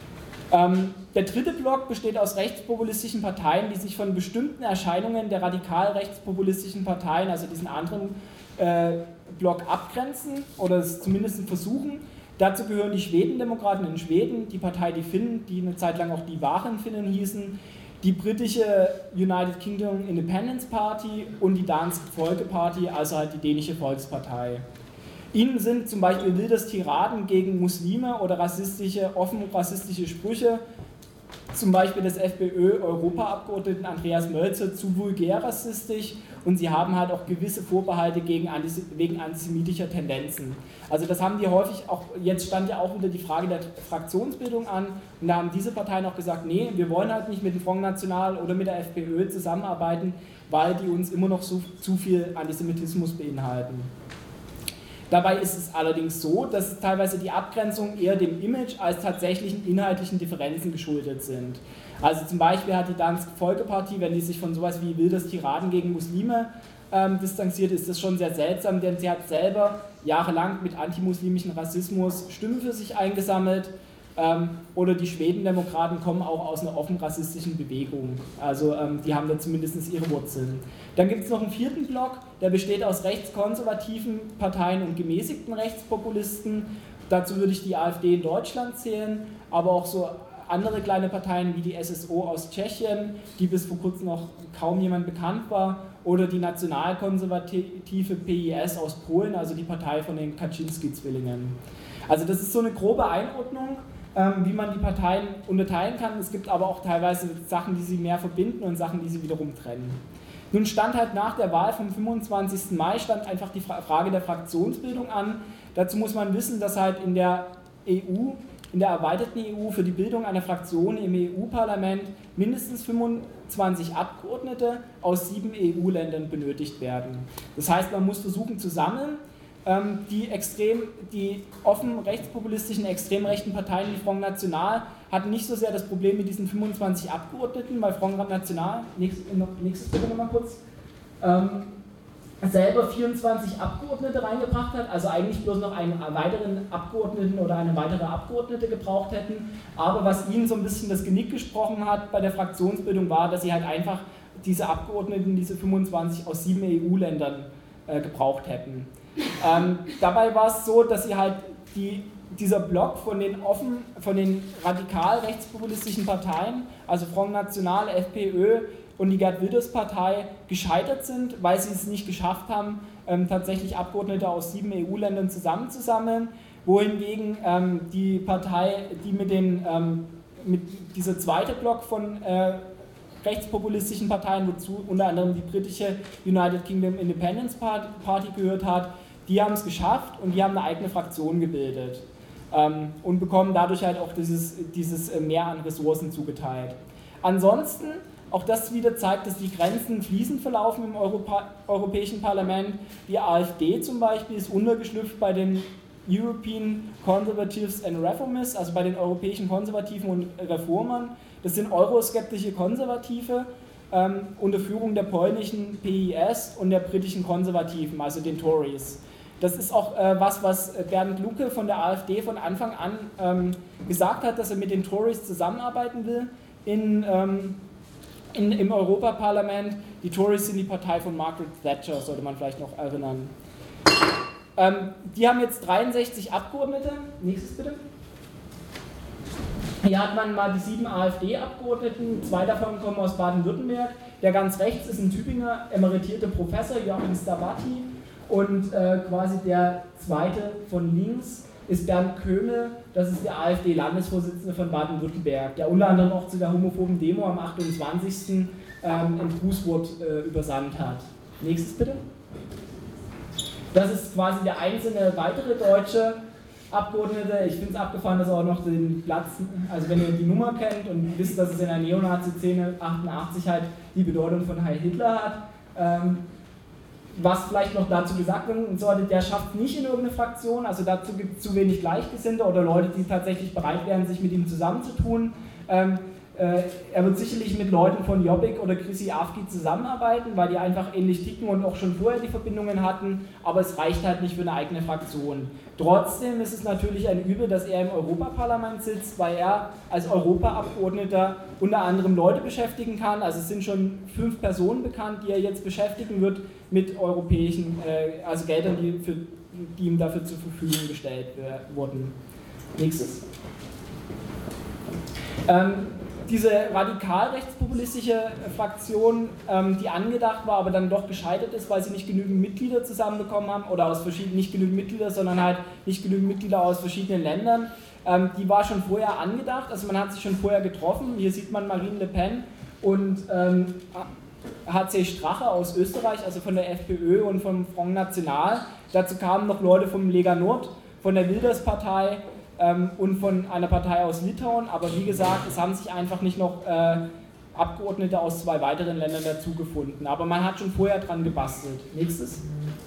Ähm, der dritte Block besteht aus rechtspopulistischen Parteien, die sich von bestimmten Erscheinungen der radikal rechtspopulistischen Parteien, also diesen anderen äh, Block, abgrenzen oder es zumindest versuchen. Dazu gehören die Schwedendemokraten in Schweden, die Partei Die Finnen, die eine Zeit lang auch die wahren Finnen hießen, die britische United Kingdom Independence Party und die Danske Folkeparti, also halt die dänische Volkspartei. Ihnen sind zum Beispiel Wilders Tiraden gegen Muslime oder rassistische, offen rassistische Sprüche, zum Beispiel des FPÖ-Europaabgeordneten Andreas Mölzer, zu vulgär rassistisch und sie haben halt auch gewisse Vorbehalte gegen Antis- wegen antisemitischer Tendenzen. Also das haben die häufig auch, jetzt stand ja auch wieder die Frage der Fraktionsbildung an und da haben diese Parteien auch gesagt, nee, wir wollen halt nicht mit dem Front National oder mit der FPÖ zusammenarbeiten, weil die uns immer noch so, zu viel Antisemitismus beinhalten. Dabei ist es allerdings so, dass teilweise die Abgrenzungen eher dem Image als tatsächlichen inhaltlichen Differenzen geschuldet sind. Also zum Beispiel hat die Danske Folkeparti, wenn die sich von sowas wie Wilders Tiraden gegen Muslime ähm, distanziert, ist das schon sehr seltsam, denn sie hat selber jahrelang mit antimuslimischen Rassismus Stimmen für sich eingesammelt. Ähm, oder die Schwedendemokraten kommen auch aus einer offen rassistischen Bewegung. Also ähm, die haben da zumindest ihre Wurzeln. Dann gibt es noch einen vierten Block, der besteht aus rechtskonservativen Parteien und gemäßigten Rechtspopulisten. Dazu würde ich die AfD in Deutschland zählen, aber auch so andere kleine Parteien wie die S S O aus Tschechien, die bis vor kurzem noch kaum jemand bekannt war, oder die nationalkonservative P I S aus Polen, also die Partei von den Kaczynski-Zwillingen. Also das ist so eine grobe Einordnung, wie man die Parteien unterteilen kann. Es gibt aber auch teilweise Sachen, die sie mehr verbinden und Sachen, die sie wiederum trennen. Nun stand halt nach der Wahl vom fünfundzwanzigsten Mai stand einfach die Frage der Fraktionsbildung an. Dazu muss man wissen, dass halt in der E U, in der erweiterten E U für die Bildung einer Fraktion im E U-Parlament mindestens fünfundzwanzig Abgeordnete aus sieben E U-Ländern benötigt werden. Das heißt, man muss versuchen zu sammeln. Die, extrem, die offen rechtspopulistischen, extrem rechten Parteien wie Front National hatten nicht so sehr das Problem mit diesen fünfundzwanzig Abgeordneten, weil Front National, nächstes, nächstes bitte nochmal kurz, ähm, selber vierundzwanzig Abgeordnete reingebracht hat, also eigentlich bloß noch einen weiteren Abgeordneten oder eine weitere Abgeordnete gebraucht hätten. Aber was ihnen so ein bisschen das Genick gesprochen hat bei der Fraktionsbildung war, dass sie halt einfach diese Abgeordneten, diese fünfundzwanzig aus sieben E U-Ländern äh, gebraucht hätten. Ähm, dabei war es so, dass sie halt die dieser Block von den, offen, von den radikal rechtspopulistischen Parteien, also Front National, FPÖ und die Geert-Wilders-Partei, gescheitert sind, weil sie es nicht geschafft haben, ähm, tatsächlich Abgeordnete aus sieben E U-Ländern zusammenzusammeln, wohingegen ähm, die Partei, die mit, den, ähm, mit dieser zweite Block von äh, rechtspopulistischen Parteien, wozu unter anderem die britische United Kingdom Independence Party gehört hat, die haben es geschafft und die haben eine eigene Fraktion gebildet ähm, und bekommen dadurch halt auch dieses, dieses Mehr an Ressourcen zugeteilt. Ansonsten, auch das wieder zeigt, dass die Grenzen fließend verlaufen im Europa, Europäischen Parlament. Die AfD zum Beispiel ist untergeschlüpft bei den European Conservatives and Reformists, also bei den europäischen Konservativen und Reformern. Das sind euroskeptische Konservative ähm, unter Führung der polnischen P I S und der britischen Konservativen, also den Tories. Das ist auch äh, was, was Bernd Lucke von der AfD von Anfang an ähm, gesagt hat, dass er mit den Tories zusammenarbeiten will in, ähm, in, im Europaparlament. Die Tories sind die Partei von Margaret Thatcher, sollte man vielleicht noch erinnern. Ähm, die haben jetzt dreiundsechzig Abgeordnete. Nächstes bitte. Hier hat man mal die sieben AfD-Abgeordneten, zwei davon kommen aus Baden-Württemberg. Der ganz rechts ist ein Tübinger emeritierter Professor, Joachim Stawatty. Und äh, quasi der zweite von links ist Bernd Köhme, das ist der AfD-Landesvorsitzende von Baden-Württemberg, der unter anderem auch zu der homophoben Demo am achtundzwanzigsten Ähm, ein Grußwort äh, übersandt hat. Nächstes bitte. Das ist quasi der einzelne weitere deutsche Abgeordnete. Ich finde es abgefahren, dass er auch noch den Platz, also wenn ihr die Nummer kennt und wisst, dass es in der Neonazi-Szene achtundachtzig halt die Bedeutung von Heil Hitler hat, ähm, was vielleicht noch dazu gesagt werden sollte, der schafft nicht in irgendeine Fraktion, also dazu gibt es zu wenig Gleichgesinnte oder Leute, die tatsächlich bereit wären, sich mit ihm zusammenzutun. Ähm, äh, er wird sicherlich mit Leuten von Jobbik oder Chrissy Afki zusammenarbeiten, weil die einfach ähnlich ticken und auch schon vorher die Verbindungen hatten, aber es reicht halt nicht für eine eigene Fraktion. Trotzdem ist es natürlich ein Übel, dass er im Europaparlament sitzt, weil er als Europaabgeordneter unter anderem Leute beschäftigen kann. Also es sind schon fünf Personen bekannt, die er jetzt beschäftigen wird mit europäischen, äh, also Geldern, die, für, die ihm dafür zur Verfügung gestellt äh, wurden. Nächstes. Ähm, diese radikal rechtspopulistische Fraktion, ähm, die angedacht war, aber dann doch gescheitert ist, weil sie nicht genügend Mitglieder zusammenbekommen haben, oder aus verschiedenen, nicht genügend Mitglieder, sondern halt nicht genügend Mitglieder aus verschiedenen Ländern, ähm, die war schon vorher angedacht, also man hat sich schon vorher getroffen. Hier sieht man Marine Le Pen und ähm, H C Strache aus Österreich, also von der FPÖ und vom Front National. Dazu kamen noch Leute vom Lega Nord, von der Wilders-Partei, Ähm, und von einer Partei aus Litauen, aber wie gesagt, es haben sich einfach nicht noch äh, Abgeordnete aus zwei weiteren Ländern dazu gefunden, aber man hat schon vorher dran gebastelt. Nächstes.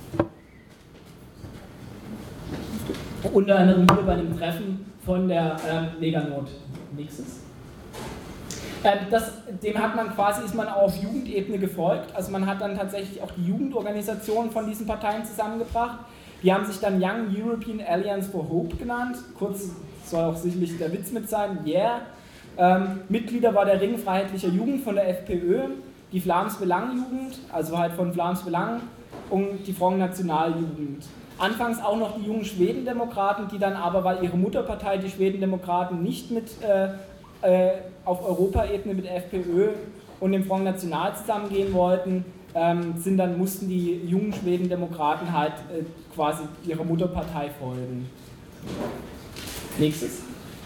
Unter anderem hier bei dem Treffen von der äh, Lega Nord. Nächstes. Ähm, das, dem hat man quasi, ist man auf Jugendebene gefolgt, also man hat dann tatsächlich auch die Jugendorganisationen von diesen Parteien zusammengebracht. Die haben sich dann Young European Alliance for Hope genannt, kurz soll auch sicherlich der Witz mit sein, yeah. Ähm, Mitglieder war der Ring Freiheitlicher Jugend von der FPÖ, die Vlaams Belang Jugend, also halt von Vlaams Belang, und die Front National Jugend. Anfangs auch noch die jungen Schwedendemokraten, die dann aber, weil ihre Mutterpartei, die Schwedendemokraten, nicht mit äh, äh, auf Europaebene mit der FPÖ und dem Front National zusammengehen wollten, Ähm, sind dann, mussten die jungen Schwedendemokraten halt äh, quasi ihrer Mutterpartei folgen. Nächstes.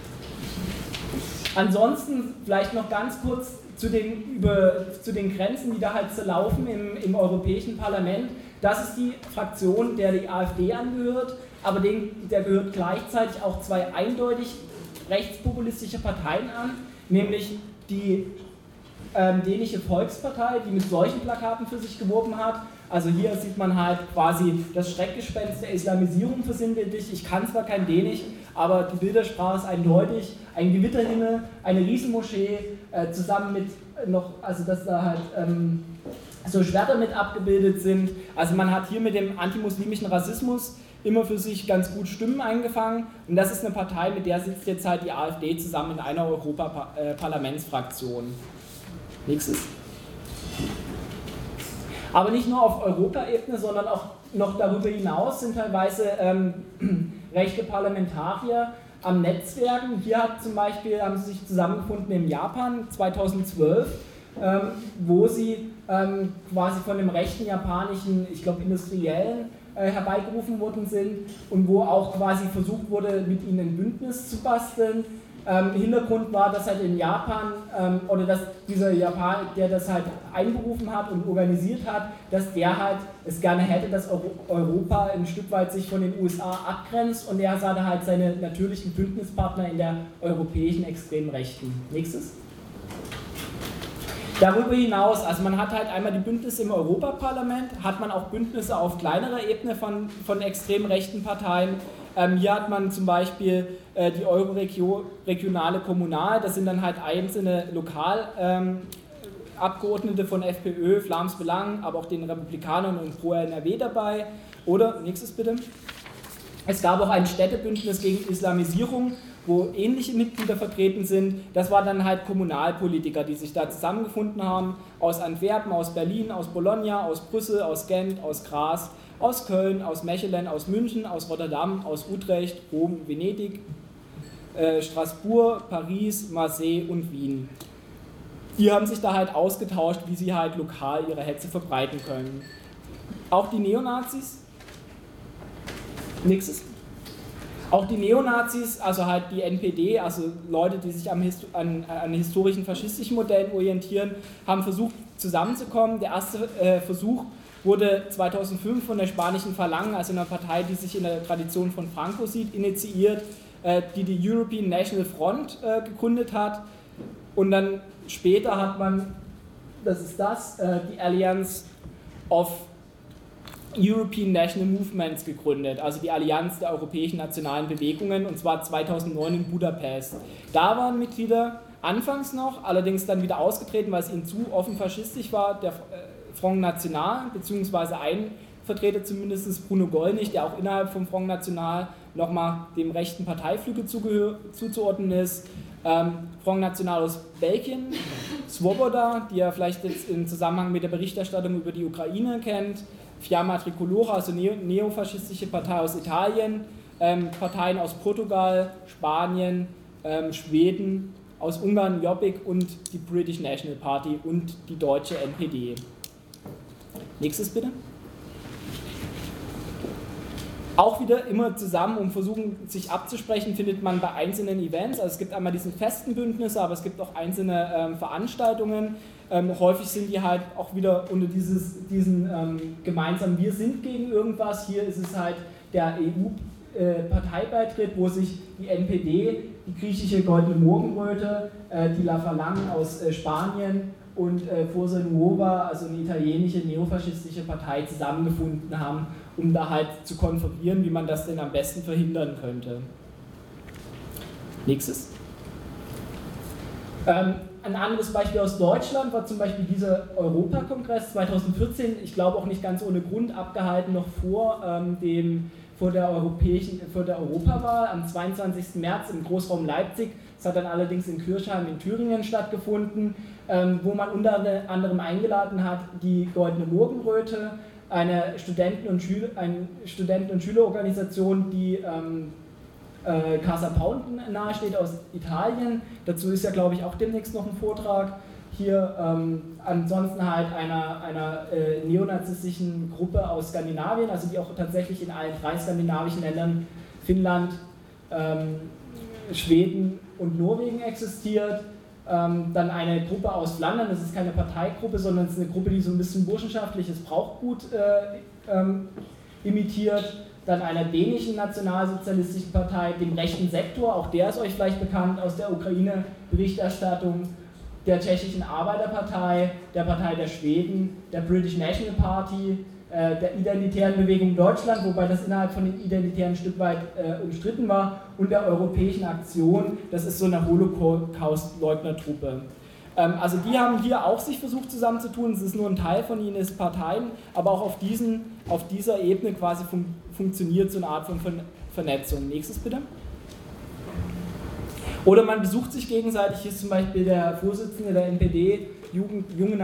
Ansonsten vielleicht noch ganz kurz zu den, über, zu den Grenzen, die da halt zerlaufen im, im Europäischen Parlament. Das ist die Fraktion, der die AfD angehört, aber den, der gehört gleichzeitig auch zwei eindeutig rechtspopulistische Parteien an, nämlich die Ähm, dänische Volkspartei, die mit solchen Plakaten für sich geworben hat. Also hier sieht man halt quasi das Schreckgespenst der Islamisierung versinnbildlich. Ich kann zwar kein Dänisch, aber die Bildersprache ist eindeutig. Ein Gewitterhimmel, eine Riesenmoschee, äh, zusammen mit noch, also dass da halt ähm, so Schwerter mit abgebildet sind. Also man hat hier mit dem antimuslimischen Rassismus immer für sich ganz gut Stimmen eingefangen. Und das ist eine Partei, mit der sitzt jetzt halt die AfD zusammen in einer Europaparlamentsfraktion. Nächstes. Aber nicht nur auf Europaebene, sondern auch noch darüber hinaus sind teilweise ähm, rechte Parlamentarier am Netzwerken. Hier hat zum Beispiel, haben sie sich zusammengefunden in Japan zweitausendzwölf, ähm, wo sie ähm, quasi von dem rechten japanischen, ich glaube Industriellen, äh, herbeigerufen worden sind und wo auch quasi versucht wurde, mit ihnen ein Bündnis zu basteln. Ähm, Hintergrund war, dass halt in Japan, ähm, oder dass dieser Japaner, der das halt einberufen hat und organisiert hat, dass der halt es gerne hätte, dass Euro Europa ein Stück weit sich von den U S A abgrenzt, und er sah da halt seine natürlichen Bündnispartner in der europäischen extremen Rechten. Nächstes. Darüber hinaus, also man hat halt einmal die Bündnisse im Europaparlament, hat man auch Bündnisse auf kleinerer Ebene von, von extrem rechten Parteien. Ähm, hier hat man zum Beispiel äh, die Euroregionale Kommunal, das sind dann halt einzelne Lokalabgeordnete ähm, von FPÖ, Flams Belang, aber auch den Republikanern und Pro N R W dabei. Oder, nächstes bitte. Es gab auch ein Städtebündnis gegen Islamisierung, wo ähnliche Mitglieder vertreten sind. Das waren dann halt Kommunalpolitiker, die sich da zusammengefunden haben, aus Antwerpen, aus Berlin, aus Bologna, aus Brüssel, aus Gent, aus Graz, aus Köln, aus Mechelen, aus München, aus Rotterdam, aus Utrecht, Rom, Venedig, äh, Straßburg, Paris, Marseille und Wien. Die haben sich da halt ausgetauscht, wie sie halt lokal ihre Hetze verbreiten können. Auch die Neonazis, nächstes. Auch die Neonazis, also halt die N P D, also Leute, die sich am Histo- an, an historischen faschistischen Modellen orientieren, haben versucht zusammenzukommen. Der erste äh, Versuch wurde zweitausendfünf von der spanischen Falange, also einer Partei, die sich in der Tradition von Franco sieht, initiiert, äh, die die European National Front äh, gegründet hat. Und dann später hat man, das ist das, äh, die Alliance of European National Movements gegründet, also die Allianz der europäischen nationalen Bewegungen, und zwar zweitausendneun in Budapest. Da waren Mitglieder anfangs noch, allerdings dann wieder ausgetreten, weil es ihnen zu offen faschistisch war, der Front National, beziehungsweise ein Vertreter zumindest, Bruno Gollnisch, der auch innerhalb vom Front National nochmal dem rechten Parteiflügel zuzuordnen ist. Ähm, Front National aus Belgien, Swoboda, die ihr vielleicht jetzt im Zusammenhang mit der Berichterstattung über die Ukraine kennt, Fiamma Tricolora, also neo neofaschistische Partei aus Italien, ähm, Parteien aus Portugal, Spanien, ähm, Schweden, aus Ungarn Jobbik und die British National Party und die deutsche N P D. Nächstes bitte. Auch wieder immer zusammen, um versuchen, sich abzusprechen, findet man bei einzelnen Events. Also es gibt einmal diesen festen Bündnisse, aber es gibt auch einzelne ähm, Veranstaltungen. Ähm, häufig sind die halt auch wieder unter dieses, diesen ähm, gemeinsamen Wir sind gegen irgendwas. Hier ist es halt der E U-Parteibeitritt, äh, wo sich die N P D, die griechische Goldene Morgenröte, äh, die La Falange aus äh, Spanien und äh, Forza Nuova, also eine italienische neofaschistische Partei, zusammengefunden haben, um da halt zu konferieren, wie man das denn am besten verhindern könnte. Nächstes. Ähm, ein anderes Beispiel aus Deutschland war zum Beispiel dieser Europakongress zweitausendvierzehn, ich glaube auch nicht ganz ohne Grund abgehalten, noch vor, ähm, dem, vor der europäischen, vor der Europawahl am zweiundzwanzigsten März im Großraum Leipzig. Das hat dann allerdings in Kirchheim in Thüringen stattgefunden, ähm, wo man unter anderem eingeladen hat die Goldene Morgenröte, eine Studenten- und, Schüler, eine Studenten- und Schülerorganisation, die ähm, äh, Casa Pound nahesteht, aus Italien. Dazu ist ja, glaube ich, auch demnächst noch ein Vortrag. Hier ähm, ansonsten halt einer, einer äh, neonazistischen Gruppe aus Skandinavien, also die auch tatsächlich in allen drei skandinavischen Ländern, Finnland, ähm, Schweden und Norwegen existiert. Ähm, dann eine Gruppe aus Flandern, das ist keine Parteigruppe, sondern es ist eine Gruppe, die so ein bisschen burschenschaftliches Brauchgut äh, ähm, imitiert. Dann einer dänischen nationalsozialistischen Partei, dem rechten Sektor, auch der ist euch vielleicht bekannt aus der Ukraine-Berichterstattung, der tschechischen Arbeiterpartei, der Partei der Schweden, der British National Party, äh, der Identitären Bewegung Deutschland, wobei das innerhalb von den Identitären ein Stück weit äh, umstritten war, und der Europäischen Aktion, das ist so eine Holocaust-Leugner-Truppe. Ähm, also die haben hier auch sich versucht zusammenzutun, es ist nur ein Teil von ihnen, ist Parteien, aber auch auf, diesen, auf dieser Ebene quasi fun funktioniert so eine Art von Ver Vernetzung. Nächstes bitte. Oder man besucht sich gegenseitig, hier ist zum Beispiel der Vorsitzende der N P D, Jugend, Junge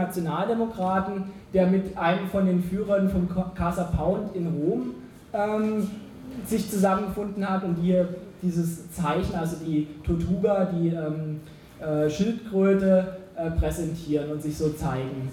Nationaldemokraten, der mit einem von den Führern von Casa Pound in Rom ähm, sich zusammengefunden hat und hier dieses Zeichen, also die Tortuga, die ähm, äh, Schildkröte äh, präsentieren und sich so zeigen.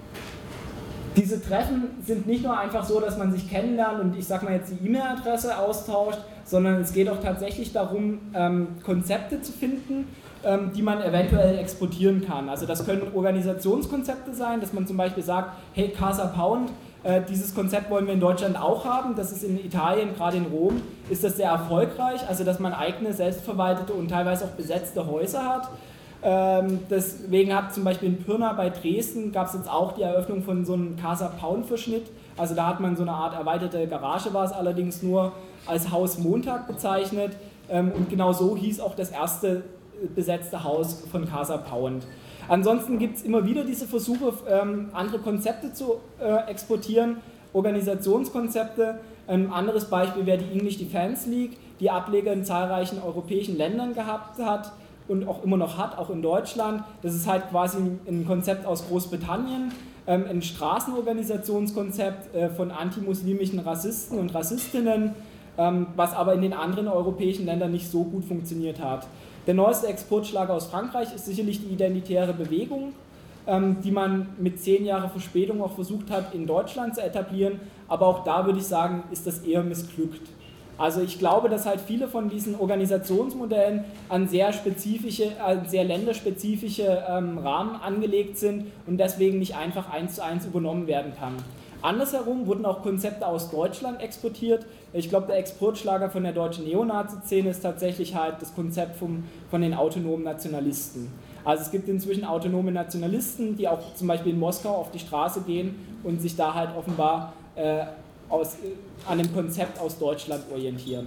Diese Treffen sind nicht nur einfach so, dass man sich kennenlernt und ich sag mal jetzt die E-Mail-Adresse austauscht, sondern es geht auch tatsächlich darum, ähm, Konzepte zu finden, ähm, die man eventuell exportieren kann. Also das können Organisationskonzepte sein, dass man zum Beispiel sagt, hey, Casa Pound, äh, dieses Konzept wollen wir in Deutschland auch haben, das ist in Italien, gerade in Rom, ist das sehr erfolgreich, also dass man eigene, selbstverwaltete und teilweise auch besetzte Häuser hat. Ähm, deswegen hat zum Beispiel in Pirna bei Dresden, gab es jetzt auch die Eröffnung von so einem Casa Pound Verschnitt, also da hat man so eine Art erweiterte Garage, war es allerdings nur als Haus Montag bezeichnet, ähm, und genau so hieß auch das erste besetzte Haus von Casa Pound. Ansonsten gibt es immer wieder diese Versuche, ähm, andere Konzepte zu äh, exportieren, Organisationskonzepte. Ein anderes Beispiel wäre die English Defense League, die Ableger in zahlreichen europäischen Ländern gehabt hat und auch immer noch hat, auch in Deutschland. Das ist halt quasi ein Konzept aus Großbritannien, ähm, ein Straßenorganisationskonzept äh, von antimuslimischen Rassisten und Rassistinnen, ähm, was aber in den anderen europäischen Ländern nicht so gut funktioniert hat. Der neueste Exportschlager aus Frankreich ist sicherlich die Identitäre Bewegung, ähm, die man mit zehn Jahren Verspätung auch versucht hat, in Deutschland zu etablieren, aber auch da würde ich sagen, ist das eher missglückt. Also ich glaube, dass halt viele von diesen Organisationsmodellen an sehr spezifische, an sehr länderspezifische ähm, Rahmen angelegt sind und deswegen nicht einfach eins zu eins übernommen werden kann. Andersherum wurden auch Konzepte aus Deutschland exportiert. Ich glaube, der Exportschlager von der deutschen Neonazi-Szene ist tatsächlich halt das Konzept vom, von den autonomen Nationalisten. Also es gibt inzwischen autonome Nationalisten, die auch zum Beispiel in Moskau auf die Straße gehen und sich da halt offenbar äh, Aus, an dem Konzept aus Deutschland orientieren.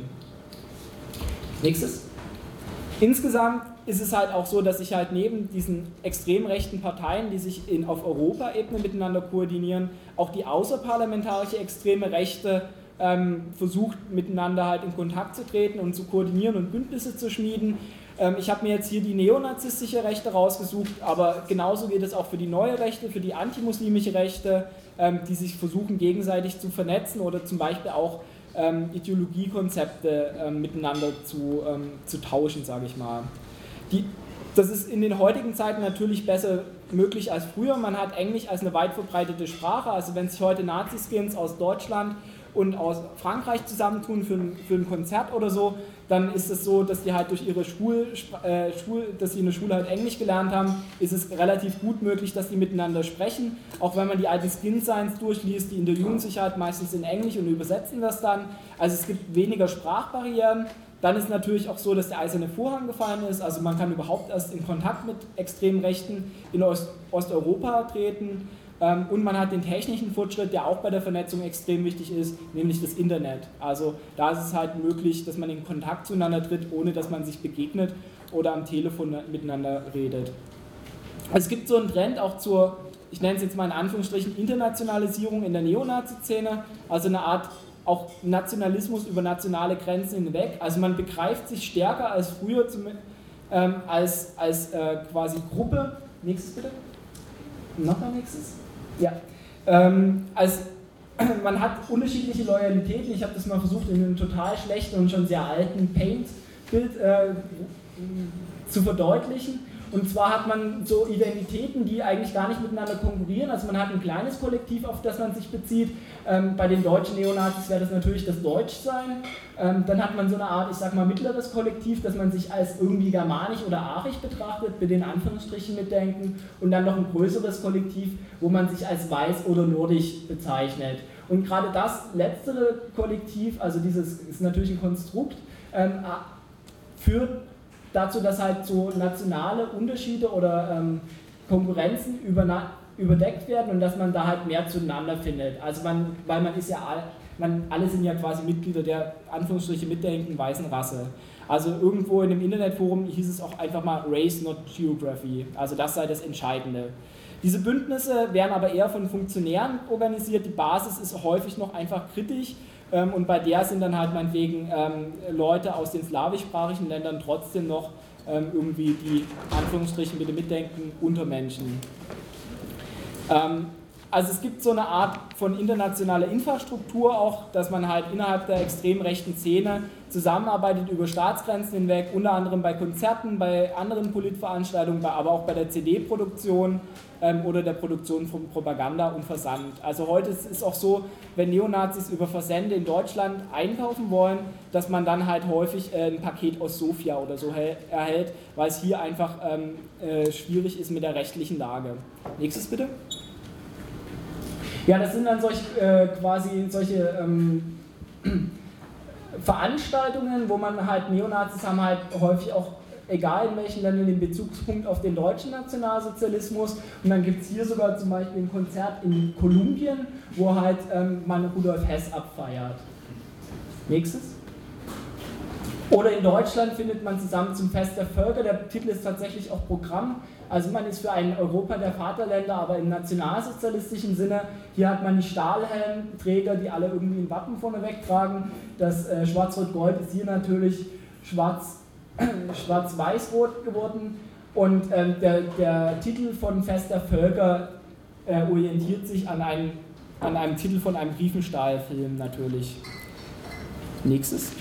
Nächstes. Insgesamt ist es halt auch so, dass sich halt neben diesen extrem rechten Parteien, die sich in, auf Europaebene miteinander koordinieren, auch die außerparlamentarische extreme Rechte ähm, versucht, miteinander halt in Kontakt zu treten und zu koordinieren und Bündnisse zu schmieden. Ähm, ich habe mir jetzt hier die neonazistische Rechte rausgesucht, aber genauso geht es auch für die neue Rechte, für die antimuslimische Rechte, die sich versuchen gegenseitig zu vernetzen oder zum Beispiel auch ähm, Ideologiekonzepte ähm, miteinander zu, ähm, zu tauschen, sage ich mal. Die, das ist in den heutigen Zeiten natürlich besser möglich als früher. Man hat Englisch als eine weit verbreitete Sprache, also wenn sich heute Naziskins aus Deutschland und aus Frankreich zusammentun für ein, für ein Konzert oder so, dann ist es so, dass die halt durch ihre Schul, äh, Schul, dass sie in der Schule halt Englisch gelernt haben, ist es relativ gut möglich, dass die miteinander sprechen. Auch wenn man die alten Skin Signs durchliest, die interviewen sich halt meistens in Englisch und übersetzen das dann. Also es gibt weniger Sprachbarrieren. Dann ist natürlich auch so, dass der eiserne Vorhang gefallen ist, also man kann überhaupt erst in Kontakt mit extremen Rechten in Ost Osteuropa treten. Und man hat den technischen Fortschritt, der auch bei der Vernetzung extrem wichtig ist, nämlich das Internet. Also da ist es halt möglich, dass man in Kontakt zueinander tritt, ohne dass man sich begegnet oder am Telefon miteinander redet. Es gibt so einen Trend auch zur, ich nenne es jetzt mal in Anführungsstrichen, Internationalisierung in der Neonazi-Szene, also eine Art auch Nationalismus über nationale Grenzen hinweg. Also man begreift sich stärker als früher zum, ähm, als, als äh, quasi Gruppe. Nächstes bitte. Noch ein nächstes. Ja, ähm, also man hat unterschiedliche Loyalitäten. Ich habe das mal versucht in einem total schlechten und schon sehr alten Paint-Bild äh, zu verdeutlichen. Und zwar hat man so Identitäten, die eigentlich gar nicht miteinander konkurrieren. Also man hat ein kleines Kollektiv, auf das man sich bezieht. Ähm, bei den deutschen Neonazis wäre das natürlich das Deutschsein. Ähm, dann hat man so eine Art, ich sag mal, mittleres Kollektiv, dass man sich als irgendwie germanisch oder arisch betrachtet, mit den Anführungsstrichen mitdenken. Und dann noch ein größeres Kollektiv, wo man sich als weiß oder nordisch bezeichnet. Und gerade das letztere Kollektiv, also dieses ist natürlich ein Konstrukt, ähm, führt dazu, dass halt so nationale Unterschiede oder ähm, Konkurrenzen über, überdeckt werden und dass man da halt mehr zueinander findet. Also man, weil man ist ja, all, man, alle sind ja quasi Mitglieder der Anführungsstriche mitdenken weißen Rasse. Also irgendwo in einem Internetforum hieß es auch einfach mal Race, not Geography. Also das sei das Entscheidende. Diese Bündnisse werden aber eher von Funktionären organisiert. Die Basis ist häufig noch einfach kritisch. Und bei der sind dann halt meinetwegen ähm, Leute aus den slawischsprachigen Ländern trotzdem noch ähm, irgendwie die, Anführungsstrichen bitte mitdenken, Untermenschen. Ähm, also es gibt so eine Art von internationaler Infrastruktur auch, dass man halt innerhalb der extrem rechten Szene zusammenarbeitet über Staatsgrenzen hinweg, unter anderem bei Konzerten, bei anderen Politveranstaltungen, aber auch bei der C D-Produktion ähm, oder der Produktion von Propaganda und Versand. Also heute ist es auch so, wenn Neonazis über Versände in Deutschland einkaufen wollen, dass man dann halt häufig äh, ein Paket aus Sofia oder so erhält, weil es hier einfach ähm, äh, schwierig ist mit der rechtlichen Lage. Nächstes bitte. Ja, das sind dann solch, äh, quasi solche ähm, Veranstaltungen, wo man halt, Neonazis haben halt häufig auch, egal in welchen Ländern, den Bezugspunkt auf den deutschen Nationalsozialismus. Und dann gibt es hier sogar zum Beispiel ein Konzert in Kolumbien, wo halt ähm, man Rudolf Hess abfeiert. Nächstes. Oder in Deutschland findet man zusammen zum Fest der Völker, der Titel ist tatsächlich auch Programm, also man ist für ein Europa der Vaterländer, aber im nationalsozialistischen Sinne. Hier hat man die Stahlhelmträger, die alle irgendwie ein Wappen vorneweg tragen. Das äh, Schwarz-Rot-Gold ist hier natürlich schwarz, schwarz-weiß-rot geworden. Und ähm, der, der Titel von Fest der Völker äh, orientiert sich an einem, an einem Titel von einem Riefenstahl-Film natürlich. Nächstes.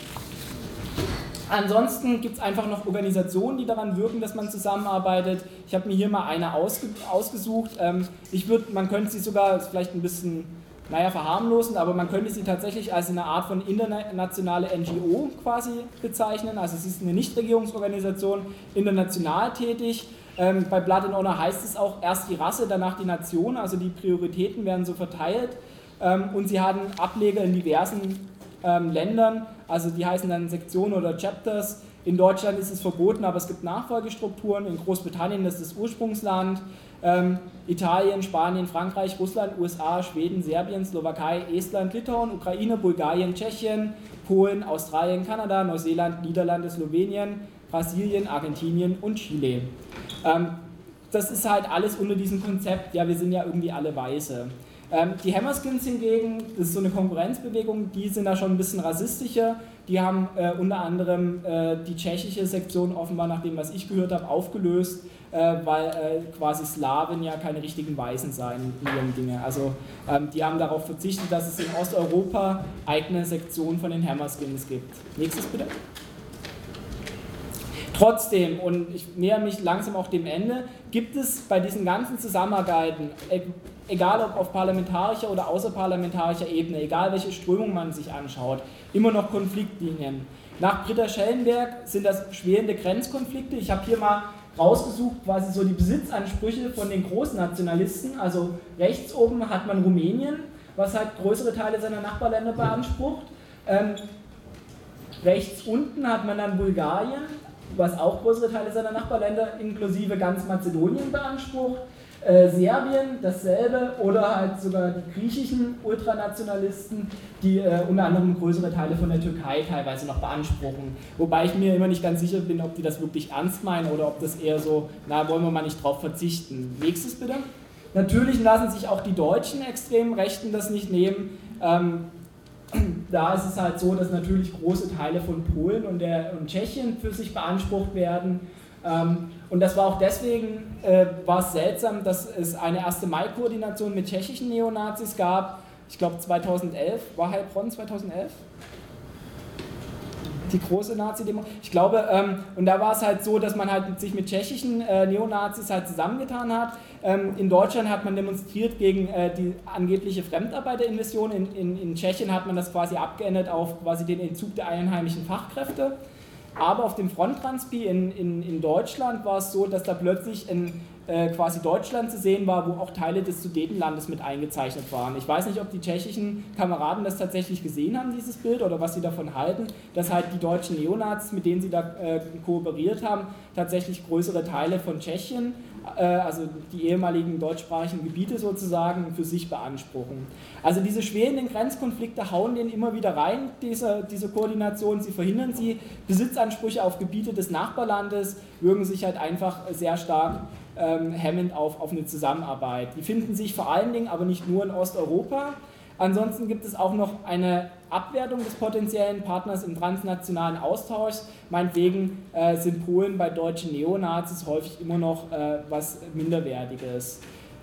Ansonsten gibt es einfach noch Organisationen, die daran wirken, dass man zusammenarbeitet. Ich habe mir hier mal eine ausge ausgesucht. Ähm, ich würd, man könnte sie sogar, ist vielleicht ein bisschen, naja, verharmlosen, aber man könnte sie tatsächlich als eine Art von internationale N G O quasi bezeichnen. Also es ist eine Nichtregierungsorganisation, international tätig. Ähm, bei Blood and Honor heißt es auch erst die Rasse, danach die Nation, also die Prioritäten werden so verteilt. Ähm, und sie haben Ableger in diversen Ähm, Ländern, also die heißen dann Sektionen oder Chapters. In Deutschland ist es verboten, aber es gibt Nachfolgestrukturen. In Großbritannien ist das Ursprungsland. Ähm, Italien, Spanien, Frankreich, Russland, U S A, Schweden, Serbien, Slowakei, Estland, Litauen, Ukraine, Bulgarien, Tschechien, Polen, Australien, Kanada, Neuseeland, Niederlande, Slowenien, Brasilien, Argentinien und Chile. Ähm, das ist halt alles unter diesem Konzept, ja, wir sind ja irgendwie alle Weiße. Ähm, die Hammerskins hingegen, das ist so eine Konkurrenzbewegung, die sind da schon ein bisschen rassistischer. Die haben äh, unter anderem äh, die tschechische Sektion offenbar, nach dem, was ich gehört habe, aufgelöst, äh, weil äh, quasi Slawen ja keine richtigen Weißen seien in ihren Dinge. Also ähm, die haben darauf verzichtet, dass es in Osteuropa eigene Sektionen von den Hammerskins gibt. Nächstes bitte. Trotzdem, und ich näher mich langsam auch dem Ende, gibt es bei diesen ganzen Zusammenarbeiten, egal ob auf parlamentarischer oder außerparlamentarischer Ebene, egal welche Strömung man sich anschaut, immer noch Konfliktlinien. Nach Britta Schellenberg sind das schwelende Grenzkonflikte. Ich habe hier mal rausgesucht, quasi so die Besitzansprüche von den Großnationalisten. Also rechts oben hat man Rumänien, was halt größere Teile seiner Nachbarländer beansprucht. Ähm, rechts unten hat man dann Bulgarien, was auch größere Teile seiner Nachbarländer inklusive ganz Mazedonien beansprucht. Äh, Serbien dasselbe oder halt sogar die griechischen Ultranationalisten, die äh, unter anderem größere Teile von der Türkei teilweise noch beanspruchen. Wobei ich mir immer nicht ganz sicher bin, ob die das wirklich ernst meinen oder ob das eher so, na, wollen wir mal nicht drauf verzichten. Nächstes bitte. Natürlich lassen sich auch die deutschen extremen Rechten das nicht nehmen. Ähm, da ist es halt so, dass natürlich große Teile von Polen und, der, und Tschechien für sich beansprucht werden. Ähm, und das war auch deswegen, äh, war es seltsam, dass es eine erste Mai-Koordination mit tschechischen Neonazis gab. Ich glaube zweitausendelf, war Heilbronn zweitausendelf? Die große Nazi-Demo. Ich glaube, ähm, und da war es halt so, dass man halt sich mit tschechischen äh, Neonazis halt zusammengetan hat. Ähm, in Deutschland hat man demonstriert gegen äh, die angebliche Fremdarbeiterinvasion. In, in, in Tschechien hat man das quasi abgeändert auf quasi den Entzug der einheimischen Fachkräfte. Aber auf dem Fronttranspi in, in, in Deutschland war es so, dass da plötzlich in äh, quasi Deutschland zu sehen war, wo auch Teile des Sudetenlandes mit eingezeichnet waren. Ich weiß nicht, ob die tschechischen Kameraden das tatsächlich gesehen haben, dieses Bild, oder was sie davon halten, dass halt die deutschen Neonazis, mit denen sie da äh, kooperiert haben, tatsächlich größere Teile von Tschechien, äh, also die ehemaligen deutschsprachigen Gebiete sozusagen, für sich beanspruchen. Also diese schwelenden Grenzkonflikte hauen denen immer wieder rein, diese, diese Koordination, sie verhindern sie, Besitzansprüche auf Gebiete des Nachbarlandes wirken sich halt einfach sehr stark ähm, hemmend auf, auf eine Zusammenarbeit. Die finden sich vor allen Dingen aber nicht nur in Osteuropa. Ansonsten gibt es auch noch eine Abwertung des potenziellen Partners im transnationalen Austausch. Meinetwegen äh, sind Polen bei deutschen Neonazis häufig immer noch äh, was Minderwertiges.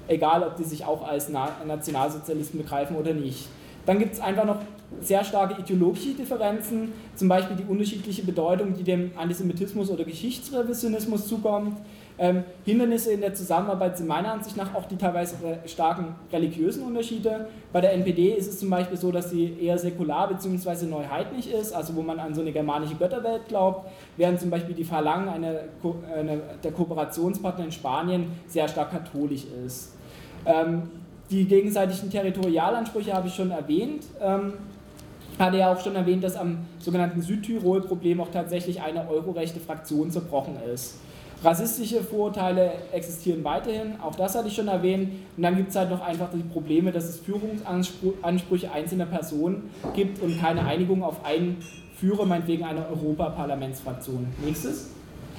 egal ob die sich auch als Na- Nationalsozialisten begreifen oder nicht. Dann gibt es einfach noch sehr starke ideologische Differenzen, zum Beispiel die unterschiedliche Bedeutung, die dem Antisemitismus oder Geschichtsrevisionismus zukommt. Ähm, Hindernisse in der Zusammenarbeit sind meiner Ansicht nach auch die teilweise starken religiösen Unterschiede. Bei der N P D ist es zum Beispiel so, dass sie eher säkular bzw. neuheidlich ist, also wo man an so eine germanische Götterwelt glaubt, während zum Beispiel die Phalange, eine, eine der Kooperationspartner in Spanien, sehr stark katholisch ist. Ähm, die gegenseitigen Territorialansprüche habe ich schon erwähnt. Ähm, hatte ja auch schon erwähnt, dass am sogenannten Südtirol-Problem auch tatsächlich eine eurorechte Fraktion zerbrochen ist. Rassistische Vorurteile existieren weiterhin, auch das hatte ich schon erwähnt. Und dann gibt es halt noch einfach die Probleme, dass es Führungsansprüche einzelner Personen gibt und keine Einigung auf einen Führer, meinetwegen einer Europaparlamentsfraktion. Nächstes.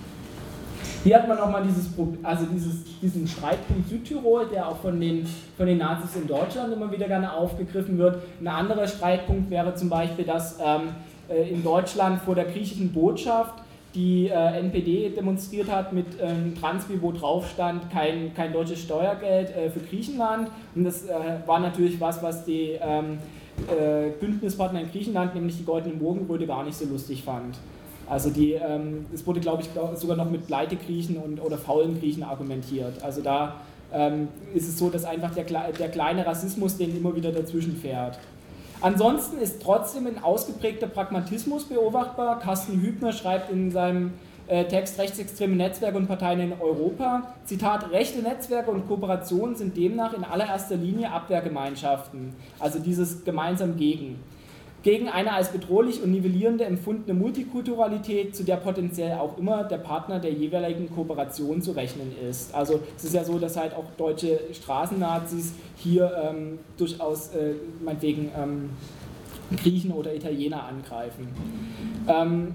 Hier hat man nochmal dieses, also dieses, diesen Streitpunkt Südtirol, der auch von den, von den Nazis in Deutschland immer wieder gerne aufgegriffen wird. Ein anderer Streitpunkt wäre zum Beispiel, dass ähm, in Deutschland vor der griechischen Botschaft die äh, N P D demonstriert hat mit ähm, Transpi, wo drauf stand, kein, kein deutsches Steuergeld äh, für Griechenland. Und das äh, war natürlich was, was die ähm, äh, Bündnispartner in Griechenland, nämlich die Goldene Morgenröte, gar nicht so lustig fand. Also die, ähm, es wurde, glaube ich, glaub, sogar noch mit Pleitegriechen und, oder faulen Griechen argumentiert. Also da ähm, ist es so, dass einfach der, der kleine Rassismus den immer wieder dazwischen fährt. Ansonsten ist trotzdem ein ausgeprägter Pragmatismus beobachtbar. Carsten Hübner schreibt in seinem äh, Text Rechtsextreme Netzwerke und Parteien in Europa, Zitat, rechte Netzwerke und Kooperationen sind demnach in allererster Linie Abwehrgemeinschaften, also dieses gemeinsam gegen. Gegen eine als bedrohlich und nivellierende empfundene Multikulturalität, zu der potenziell auch immer der Partner der jeweiligen Kooperation zu rechnen ist. Also es ist ja so, dass halt auch deutsche Straßennazis hier ähm, durchaus äh, meinetwegen ähm, Griechen oder Italiener angreifen. Ähm,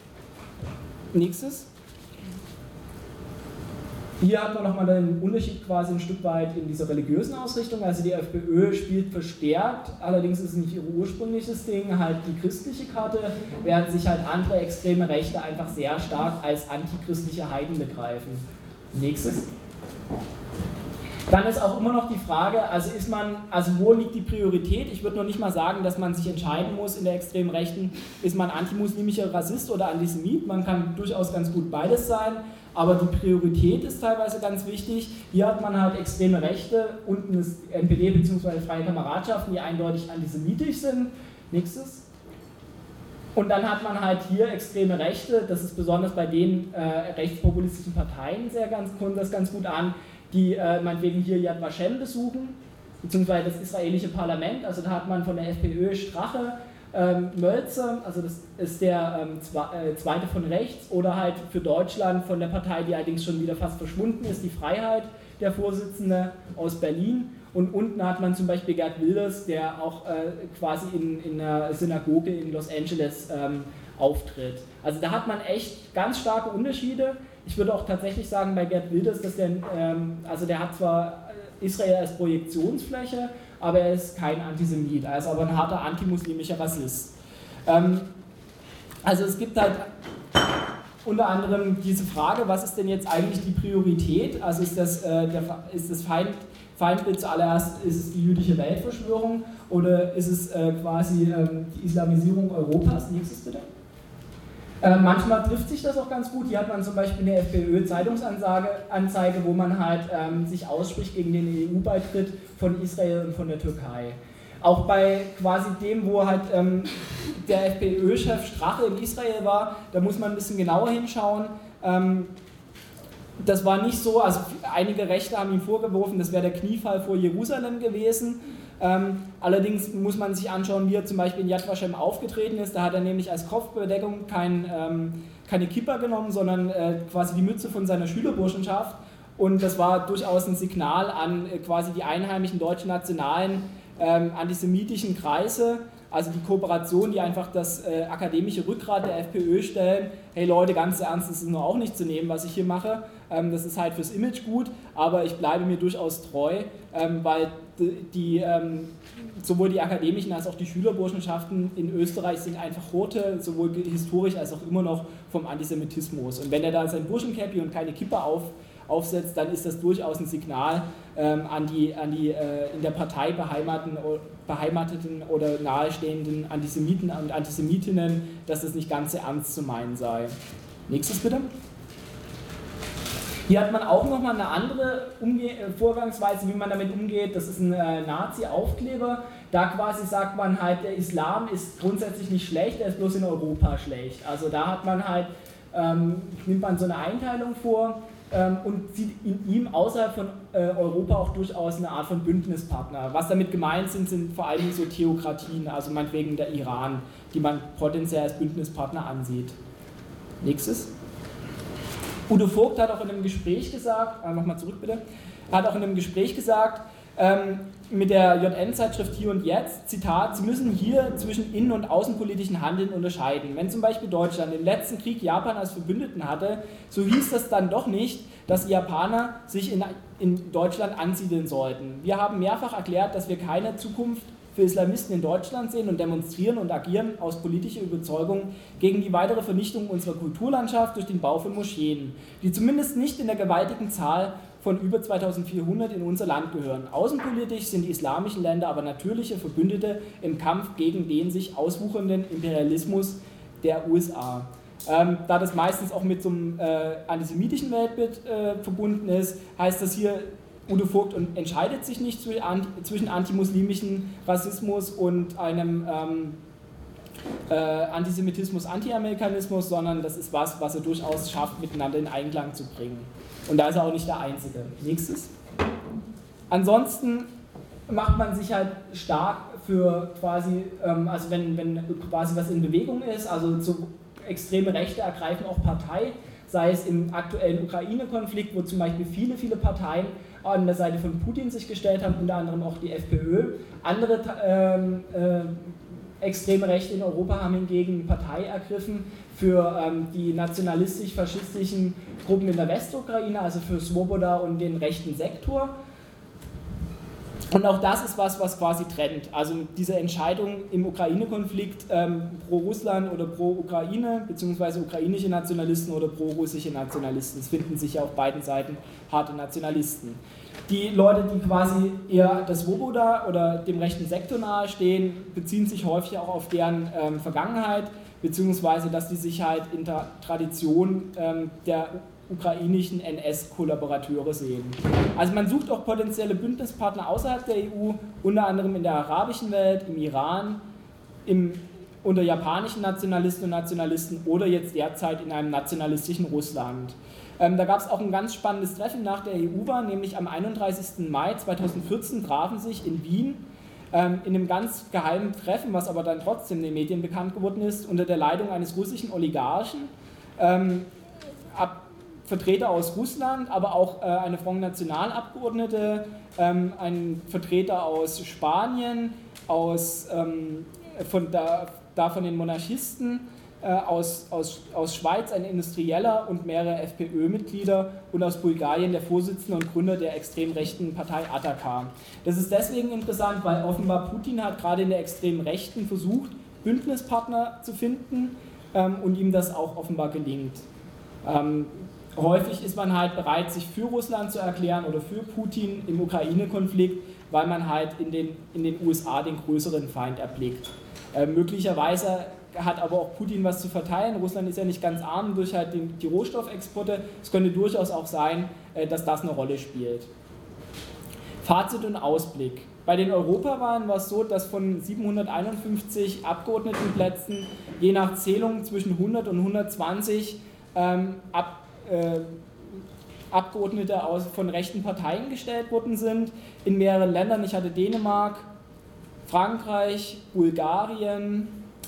nächstes. Hier hat man nochmal den Unterschied quasi ein Stück weit in dieser religiösen Ausrichtung. Also die FPÖ spielt verstärkt, allerdings ist es nicht ihr ursprüngliches Ding, halt die christliche Karte, während sich halt andere extreme Rechte einfach sehr stark als antichristliche Heiden begreifen. Nächstes. Dann ist auch immer noch die Frage, also ist man, also wo liegt die Priorität? Ich würde noch nicht mal sagen, dass man sich entscheiden muss in der extremen Rechten, ist man antimuslimischer Rassist oder Antisemit, man kann durchaus ganz gut beides sein. Aber die Priorität ist teilweise ganz wichtig. Hier hat man halt extreme Rechte, unten ist N P D bzw. Freie Kameradschaften, die eindeutig antisemitisch sind. Nächstes. Und dann hat man halt hier extreme Rechte, das ist besonders bei den äh, rechtspopulistischen Parteien sehr ganz, kommt das ganz gut an, die äh, meinetwegen hier Yad Vashem besuchen, beziehungsweise das israelische Parlament. Also da hat man von der FPÖ Strache, Ähm, Mölzer, also das ist der ähm, zwe äh, zweite von rechts, oder halt für Deutschland von der Partei, die allerdings schon wieder fast verschwunden ist, die Freiheit, der Vorsitzende aus Berlin. Und unten hat man zum Beispiel Geert Wilders, der auch äh, quasi in, in einer Synagoge in Los Angeles ähm, auftritt. Also da hat man echt ganz starke Unterschiede. Ich würde auch tatsächlich sagen bei Geert Wilders, dass der, ähm, also der hat zwar Israel als Projektionsfläche, aber er ist kein Antisemit, er ist aber ein harter antimuslimischer Rassist. Ähm, also es gibt halt unter anderem diese Frage, was ist denn jetzt eigentlich die Priorität? Also ist das, äh, der, ist das Feind, Feindbild zuallererst, ist es die jüdische Weltverschwörung oder ist es äh, quasi ähm, die Islamisierung Europas? Nächstes bitte. Äh, manchmal trifft sich das auch ganz gut. Hier hat man zum Beispiel eine FPÖ-Zeitungsanzeige, wo man halt ähm, sich ausspricht gegen den E U-Beitritt von Israel und von der Türkei. Auch bei quasi dem, wo halt ähm, der FPÖ-Chef Strache in Israel war, da muss man ein bisschen genauer hinschauen. Ähm, das war nicht so, also einige Rechte haben ihm vorgeworfen, das wäre der Kniefall vor Jerusalem gewesen. Ähm, allerdings muss man sich anschauen, wie er zum Beispiel in Yad Vashem aufgetreten ist. Da hat er nämlich als Kopfbedeckung kein, ähm, keine Kippa genommen, sondern äh, quasi die Mütze von seiner Schülerburschenschaft. Und das war durchaus ein Signal an äh, quasi die einheimischen deutschen nationalen ähm, antisemitischen Kreise, also die Kooperation, die einfach das äh, akademische Rückgrat der FPÖ stellen. Hey Leute, ganz ernst, das ist nur auch nicht zu nehmen, was ich hier mache. Ähm, das ist halt fürs Image gut, aber ich bleibe mir durchaus treu, ähm, weil die, die ähm, sowohl die akademischen als auch die Schülerburschenschaften in Österreich sind einfach Horte, sowohl historisch als auch immer noch vom Antisemitismus. Und wenn er da sein Burschenkäppi und keine Kippe auf, aufsetzt, dann ist das durchaus ein Signal ähm, an die, an die äh, in der Partei beheimateten, beheimateten oder nahestehenden Antisemiten und Antisemitinnen, dass das nicht ganz so ernst zu meinen sei. Nächstes bitte. Hier hat man auch nochmal eine andere Umge- Vorgangsweise, wie man damit umgeht. Das ist ein äh, Nazi-Aufkleber. Da quasi sagt man halt, der Islam ist grundsätzlich nicht schlecht, er ist bloß in Europa schlecht. Also da hat man halt, ähm, nimmt man so eine Einteilung vor ähm, und sieht in ihm außerhalb von äh, Europa auch durchaus eine Art von Bündnispartner. Was damit gemeint sind, sind vor allem so Theokratien, also meinetwegen der Iran, die man potenziell als Bündnispartner ansieht. Nächstes. Udo Vogt hat auch in einem Gespräch gesagt, äh, nochmal zurück bitte, hat auch in einem Gespräch gesagt, ähm, mit der J N-Zeitschrift Hier und Jetzt, Zitat, Sie müssen hier zwischen innen- und außenpolitischen Handeln unterscheiden. Wenn zum Beispiel Deutschland im letzten Krieg Japan als Verbündeten hatte, so hieß das dann doch nicht, dass die Japaner sich in, in Deutschland ansiedeln sollten. Wir haben mehrfach erklärt, dass wir keine Zukunft für Islamisten in Deutschland sehen und demonstrieren und agieren aus politischer Überzeugung gegen die weitere Vernichtung unserer Kulturlandschaft durch den Bau von Moscheen, die zumindest nicht in der gewaltigen Zahl von über zweitausendvierhundert in unser Land gehören. Außenpolitisch sind die islamischen Länder aber natürliche Verbündete im Kampf gegen den sich auswuchernden Imperialismus der U S A. Ähm, da das meistens auch mit so einem äh, antisemitischen Weltbild äh, verbunden ist, heißt das hier, Udo Vogt entscheidet sich nicht zwischen antimuslimischem Rassismus und einem ähm, äh, Antisemitismus, Anti-Amerikanismus, sondern das ist was, was er durchaus schafft, miteinander in Einklang zu bringen. Und da ist er auch nicht der Einzige. Nächstes. Ansonsten macht man sich halt stark für quasi, ähm, also wenn, wenn quasi was in Bewegung ist, also so extreme Rechte ergreifen auch Partei, sei es im aktuellen Ukraine-Konflikt, wo zum Beispiel viele, viele Parteien an der Seite von Putin sich gestellt haben, unter anderem auch die FPÖ. Andere ähm, äh, extreme Rechte in Europa haben hingegen Partei ergriffen für ähm, die nationalistisch-faschistischen Gruppen in der Westukraine, also für Swoboda und den rechten Sektor. Und auch das ist was, was quasi trennt. Also diese Entscheidung im Ukraine-Konflikt ähm, pro Russland oder pro Ukraine, beziehungsweise ukrainische Nationalisten oder pro-russische Nationalisten. Es finden sich ja auf beiden Seiten harte Nationalisten. Die Leute, die quasi eher der Swoboda oder dem rechten Sektor nahestehen, beziehen sich häufig auch auf deren ähm, Vergangenheit, beziehungsweise dass die sich halt in der Tradition ähm, der ukrainischen N S-Kollaborateure sehen. Also man sucht auch potenzielle Bündnispartner außerhalb der E U, unter anderem in der arabischen Welt, im Iran, im, unter japanischen Nationalisten und Nationalisten oder jetzt derzeit in einem nationalistischen Russland. Ähm, da gab es auch ein ganz spannendes Treffen nach der E U-Wahl, nämlich am einunddreißigsten Mai zweitausendvierzehn trafen sich in Wien ähm, in einem ganz geheimen Treffen, was aber dann trotzdem den Medien bekannt geworden ist, unter der Leitung eines russischen Oligarchen, ähm, ab Vertreter aus Russland, aber auch äh, eine Front Nationalabgeordnete, ähm, ein Vertreter aus Spanien, aus, ähm, von da, da von den Monarchisten, äh, aus, aus, aus Schweiz ein Industrieller und mehrere FPÖ-Mitglieder und aus Bulgarien der Vorsitzende und Gründer der extrem rechten Partei Ataka. Das ist deswegen interessant, weil offenbar Putin hat gerade in der extrem Rechten versucht, Bündnispartner zu finden ähm, und ihm das auch offenbar gelingt. Ähm, Häufig ist man halt bereit, sich für Russland zu erklären oder für Putin im Ukraine-Konflikt, weil man halt in den, in den U S A den größeren Feind erblickt. Äh, möglicherweise hat aber auch Putin was zu verteilen. Russland ist ja nicht ganz arm durch halt die, die Rohstoffexporte. Es könnte durchaus auch sein, äh, dass das eine Rolle spielt. Fazit und Ausblick. Bei den Europawahlen war es so, dass von siebenhunderteinundfünfzig Abgeordnetenplätzen je nach Zählung zwischen hundert und hundertzwanzig ähm, ab Äh, Abgeordnete aus, von rechten Parteien gestellt worden sind, in mehreren Ländern. Ich hatte Dänemark, Frankreich, Bulgarien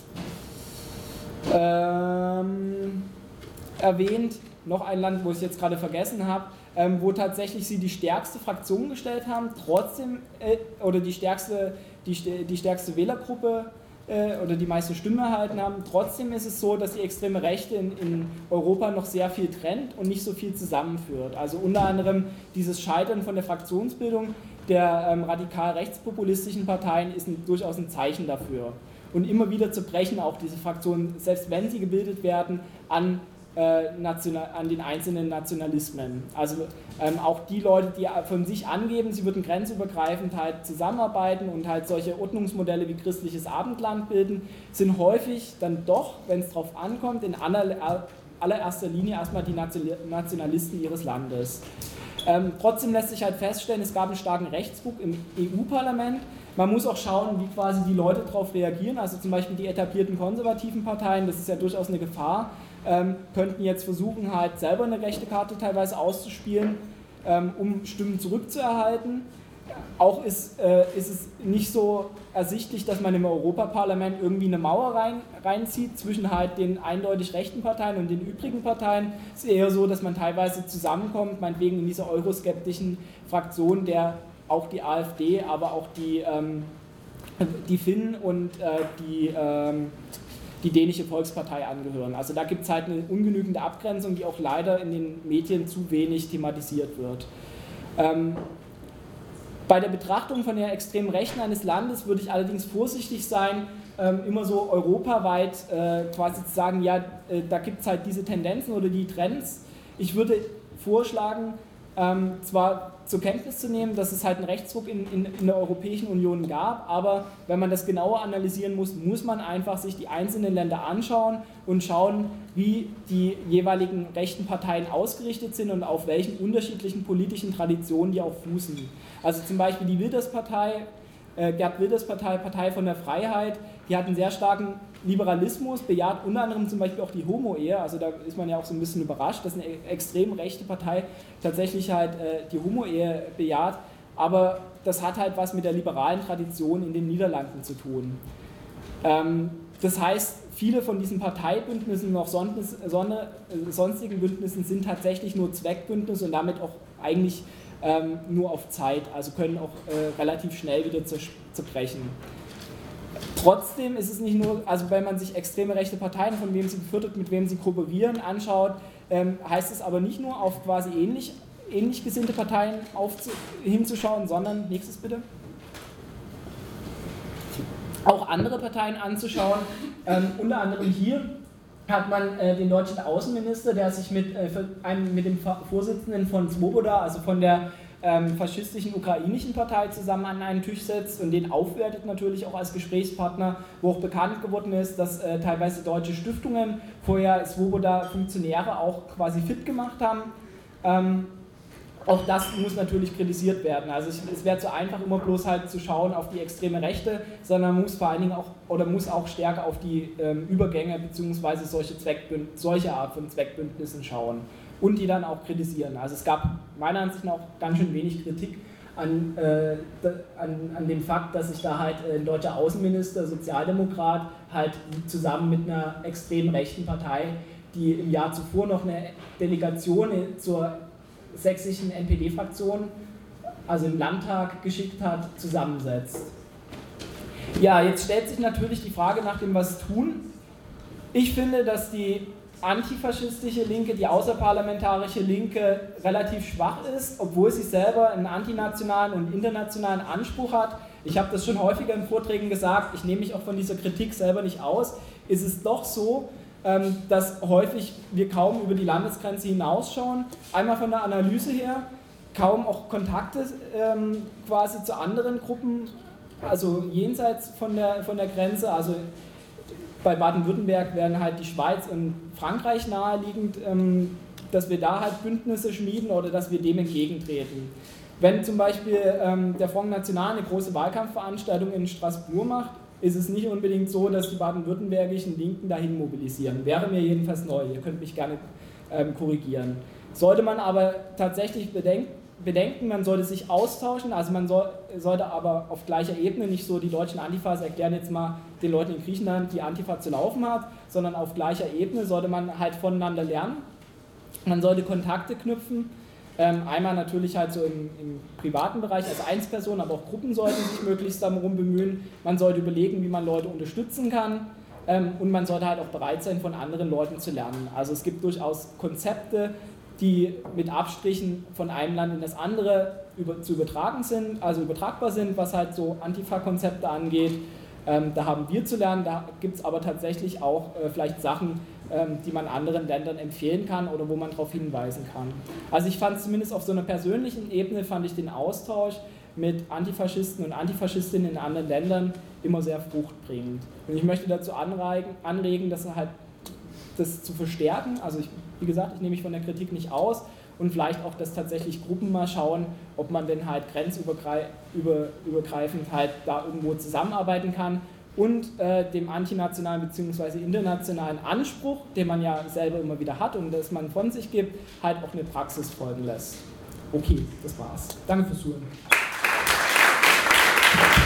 ähm, erwähnt, noch ein Land, wo ich es jetzt gerade vergessen habe, ähm, wo tatsächlich sie die stärkste Fraktion gestellt haben, trotzdem, äh, oder die stärkste, die, die stärkste Wählergruppe oder die meiste Stimme erhalten haben. Trotzdem ist es so, dass die extreme Rechte in, in Europa noch sehr viel trennt und nicht so viel zusammenführt. Also unter anderem dieses Scheitern von der Fraktionsbildung der ähm, radikal rechtspopulistischen Parteien ist ein, durchaus ein Zeichen dafür. Und immer wieder zu brechen, auch diese Fraktionen, selbst wenn sie gebildet werden, an äh, national, an den einzelnen Nationalismen. Also ähm, auch die Leute, die von sich angeben, sie würden grenzübergreifend halt zusammenarbeiten und halt solche Ordnungsmodelle wie christliches Abendland bilden, sind häufig dann doch, wenn es darauf ankommt, in aller, allererster Linie erstmal die Nationalisten ihres Landes. Ähm, trotzdem lässt sich halt feststellen, es gab einen starken Rechtsruck im E U-Parlament. Man muss auch schauen, wie quasi die Leute darauf reagieren, also zum Beispiel die etablierten konservativen Parteien, das ist ja durchaus eine Gefahr, ähm, könnten jetzt versuchen, halt selber eine rechte Karte teilweise auszuspielen, ähm, um Stimmen zurückzuerhalten. Auch ist, äh, ist es nicht so ersichtlich, dass man im Europaparlament irgendwie eine Mauer rein, reinzieht zwischen halt den eindeutig rechten Parteien und den übrigen Parteien. Es ist eher so, dass man teilweise zusammenkommt, meinetwegen in dieser euroskeptischen Fraktion, der auch die AfD, aber auch die, ähm, die Finnen und äh, die, ähm, die dänische Volkspartei angehören. Also da gibt es halt eine ungenügende Abgrenzung, die auch leider in den Medien zu wenig thematisiert wird. Ähm, Bei der Betrachtung von der extremen Rechten eines Landes würde ich allerdings vorsichtig sein, ähm, immer so europaweit äh, quasi zu sagen, ja, äh, da gibt es halt diese Tendenzen oder die Trends. Ich würde vorschlagen, ähm, zwar zur Kenntnis zu nehmen, dass es halt einen Rechtsruck in, in, in der Europäischen Union gab, aber wenn man das genauer analysieren muss, muss man einfach sich die einzelnen Länder anschauen und schauen, wie die jeweiligen rechten Parteien ausgerichtet sind und auf welchen unterschiedlichen politischen Traditionen die auch fußen. Also zum Beispiel die Wilders-Partei, äh, Geert Wilders-Partei, Partei von der Freiheit, die hat einen sehr starken Liberalismus, bejaht unter anderem zum Beispiel auch die Homo-Ehe, also da ist man ja auch so ein bisschen überrascht, dass eine extrem rechte Partei tatsächlich halt äh, die Homo-Ehe bejaht, aber das hat halt was mit der liberalen Tradition in den Niederlanden zu tun. Ähm, das heißt, viele von diesen Parteibündnissen und auch sonst, sonne, sonstigen Bündnissen sind tatsächlich nur Zweckbündnisse und damit auch eigentlich ähm, nur auf Zeit, also können auch äh, relativ schnell wieder zerbrechen. Trotzdem ist es nicht nur, also wenn man sich extreme rechte Parteien, von wem sie geführt wird, mit wem sie kooperieren, anschaut, ähm, heißt es aber nicht nur auf quasi ähnlich, ähnlich gesinnte Parteien aufzu- hinzuschauen, sondern, nächstes bitte, auch andere Parteien anzuschauen. Ähm, unter anderem hier hat man äh, den deutschen Außenminister, der sich mit, äh, einem, mit dem Vorsitzenden von Svoboda, also von der ähm, faschistischen ukrainischen Partei, zusammen an einen Tisch setzt und den aufwertet natürlich auch als Gesprächspartner, wo auch bekannt geworden ist, dass äh, teilweise deutsche Stiftungen vorher Svoboda-Funktionäre auch quasi fit gemacht haben. Ähm, Auch das muss natürlich kritisiert werden. Also es wäre zu einfach, immer bloß halt zu schauen auf die extreme Rechte, sondern man muss vor allen Dingen auch oder muss auch stärker auf die ähm, Übergänge bzw. solche, solche Art von Zweckbündnissen schauen und die dann auch kritisieren. Also es gab meiner Ansicht nach auch ganz schön wenig Kritik an, äh, an, an dem Fakt, dass sich da halt ein deutscher Außenminister, Sozialdemokrat, halt zusammen mit einer extrem rechten Partei, die im Jahr zuvor noch eine Delegation zur sächsischen N P D-Fraktion, also im Landtag geschickt hat, zusammensetzt. Ja, jetzt stellt sich natürlich die Frage nach dem Was tun. Ich finde, dass die antifaschistische Linke, die außerparlamentarische Linke relativ schwach ist, obwohl sie selber einen antinationalen und internationalen Anspruch hat. Ich habe das schon häufiger in Vorträgen gesagt, ich nehme mich auch von dieser Kritik selber nicht aus. Ist es doch so, dass häufig wir kaum über die Landesgrenze hinausschauen, einmal von der Analyse her, kaum auch Kontakte ähm, quasi zu anderen Gruppen, also jenseits von der, von der Grenze, also bei Baden-Württemberg wären halt die Schweiz und Frankreich naheliegend, ähm, dass wir da halt Bündnisse schmieden oder dass wir dem entgegentreten. Wenn zum Beispiel ähm, der Front National eine große Wahlkampfveranstaltung in Straßburg macht, ist es nicht unbedingt so, dass die baden-württembergischen Linken dahin mobilisieren. Wäre mir jedenfalls neu, ihr könnt mich gerne ähm, korrigieren. Sollte man aber tatsächlich bedenken, bedenken, man sollte sich austauschen, also man soll, sollte aber auf gleicher Ebene nicht so, die deutschen Antifas erklären jetzt mal den Leuten in Griechenland, die Antifa zu laufen hat, sondern auf gleicher Ebene sollte man halt voneinander lernen. Man sollte Kontakte knüpfen, ähm, einmal natürlich halt so im, im privaten Bereich als Einzelperson, aber auch Gruppen sollten sich möglichst darum bemühen. Man sollte überlegen, wie man Leute unterstützen kann, ähm, und man sollte halt auch bereit sein, von anderen Leuten zu lernen. Also es gibt durchaus Konzepte, die mit Abstrichen von einem Land in das andere über, zu übertragen sind, also übertragbar sind, was halt so Antifa-Konzepte angeht. Ähm, da haben wir zu lernen, da gibt es aber tatsächlich auch äh, vielleicht Sachen, ähm, die man anderen Ländern empfehlen kann oder wo man darauf hinweisen kann. Also ich fand zumindest auf so einer persönlichen Ebene, fand ich den Austausch mit Antifaschisten und Antifaschistinnen in anderen Ländern immer sehr fruchtbringend. Und ich möchte dazu anregen, anregen, dass halt das zu verstärken, also ich, wie gesagt, ich nehme mich von der Kritik nicht aus, und vielleicht auch, dass tatsächlich Gruppen mal schauen, ob man denn halt grenzübergreifend halt da irgendwo zusammenarbeiten kann und äh, dem antinationalen bzw. internationalen Anspruch, den man ja selber immer wieder hat und das man von sich gibt, halt auch eine Praxis folgen lässt. Okay, das war's. Danke fürs Zuhören.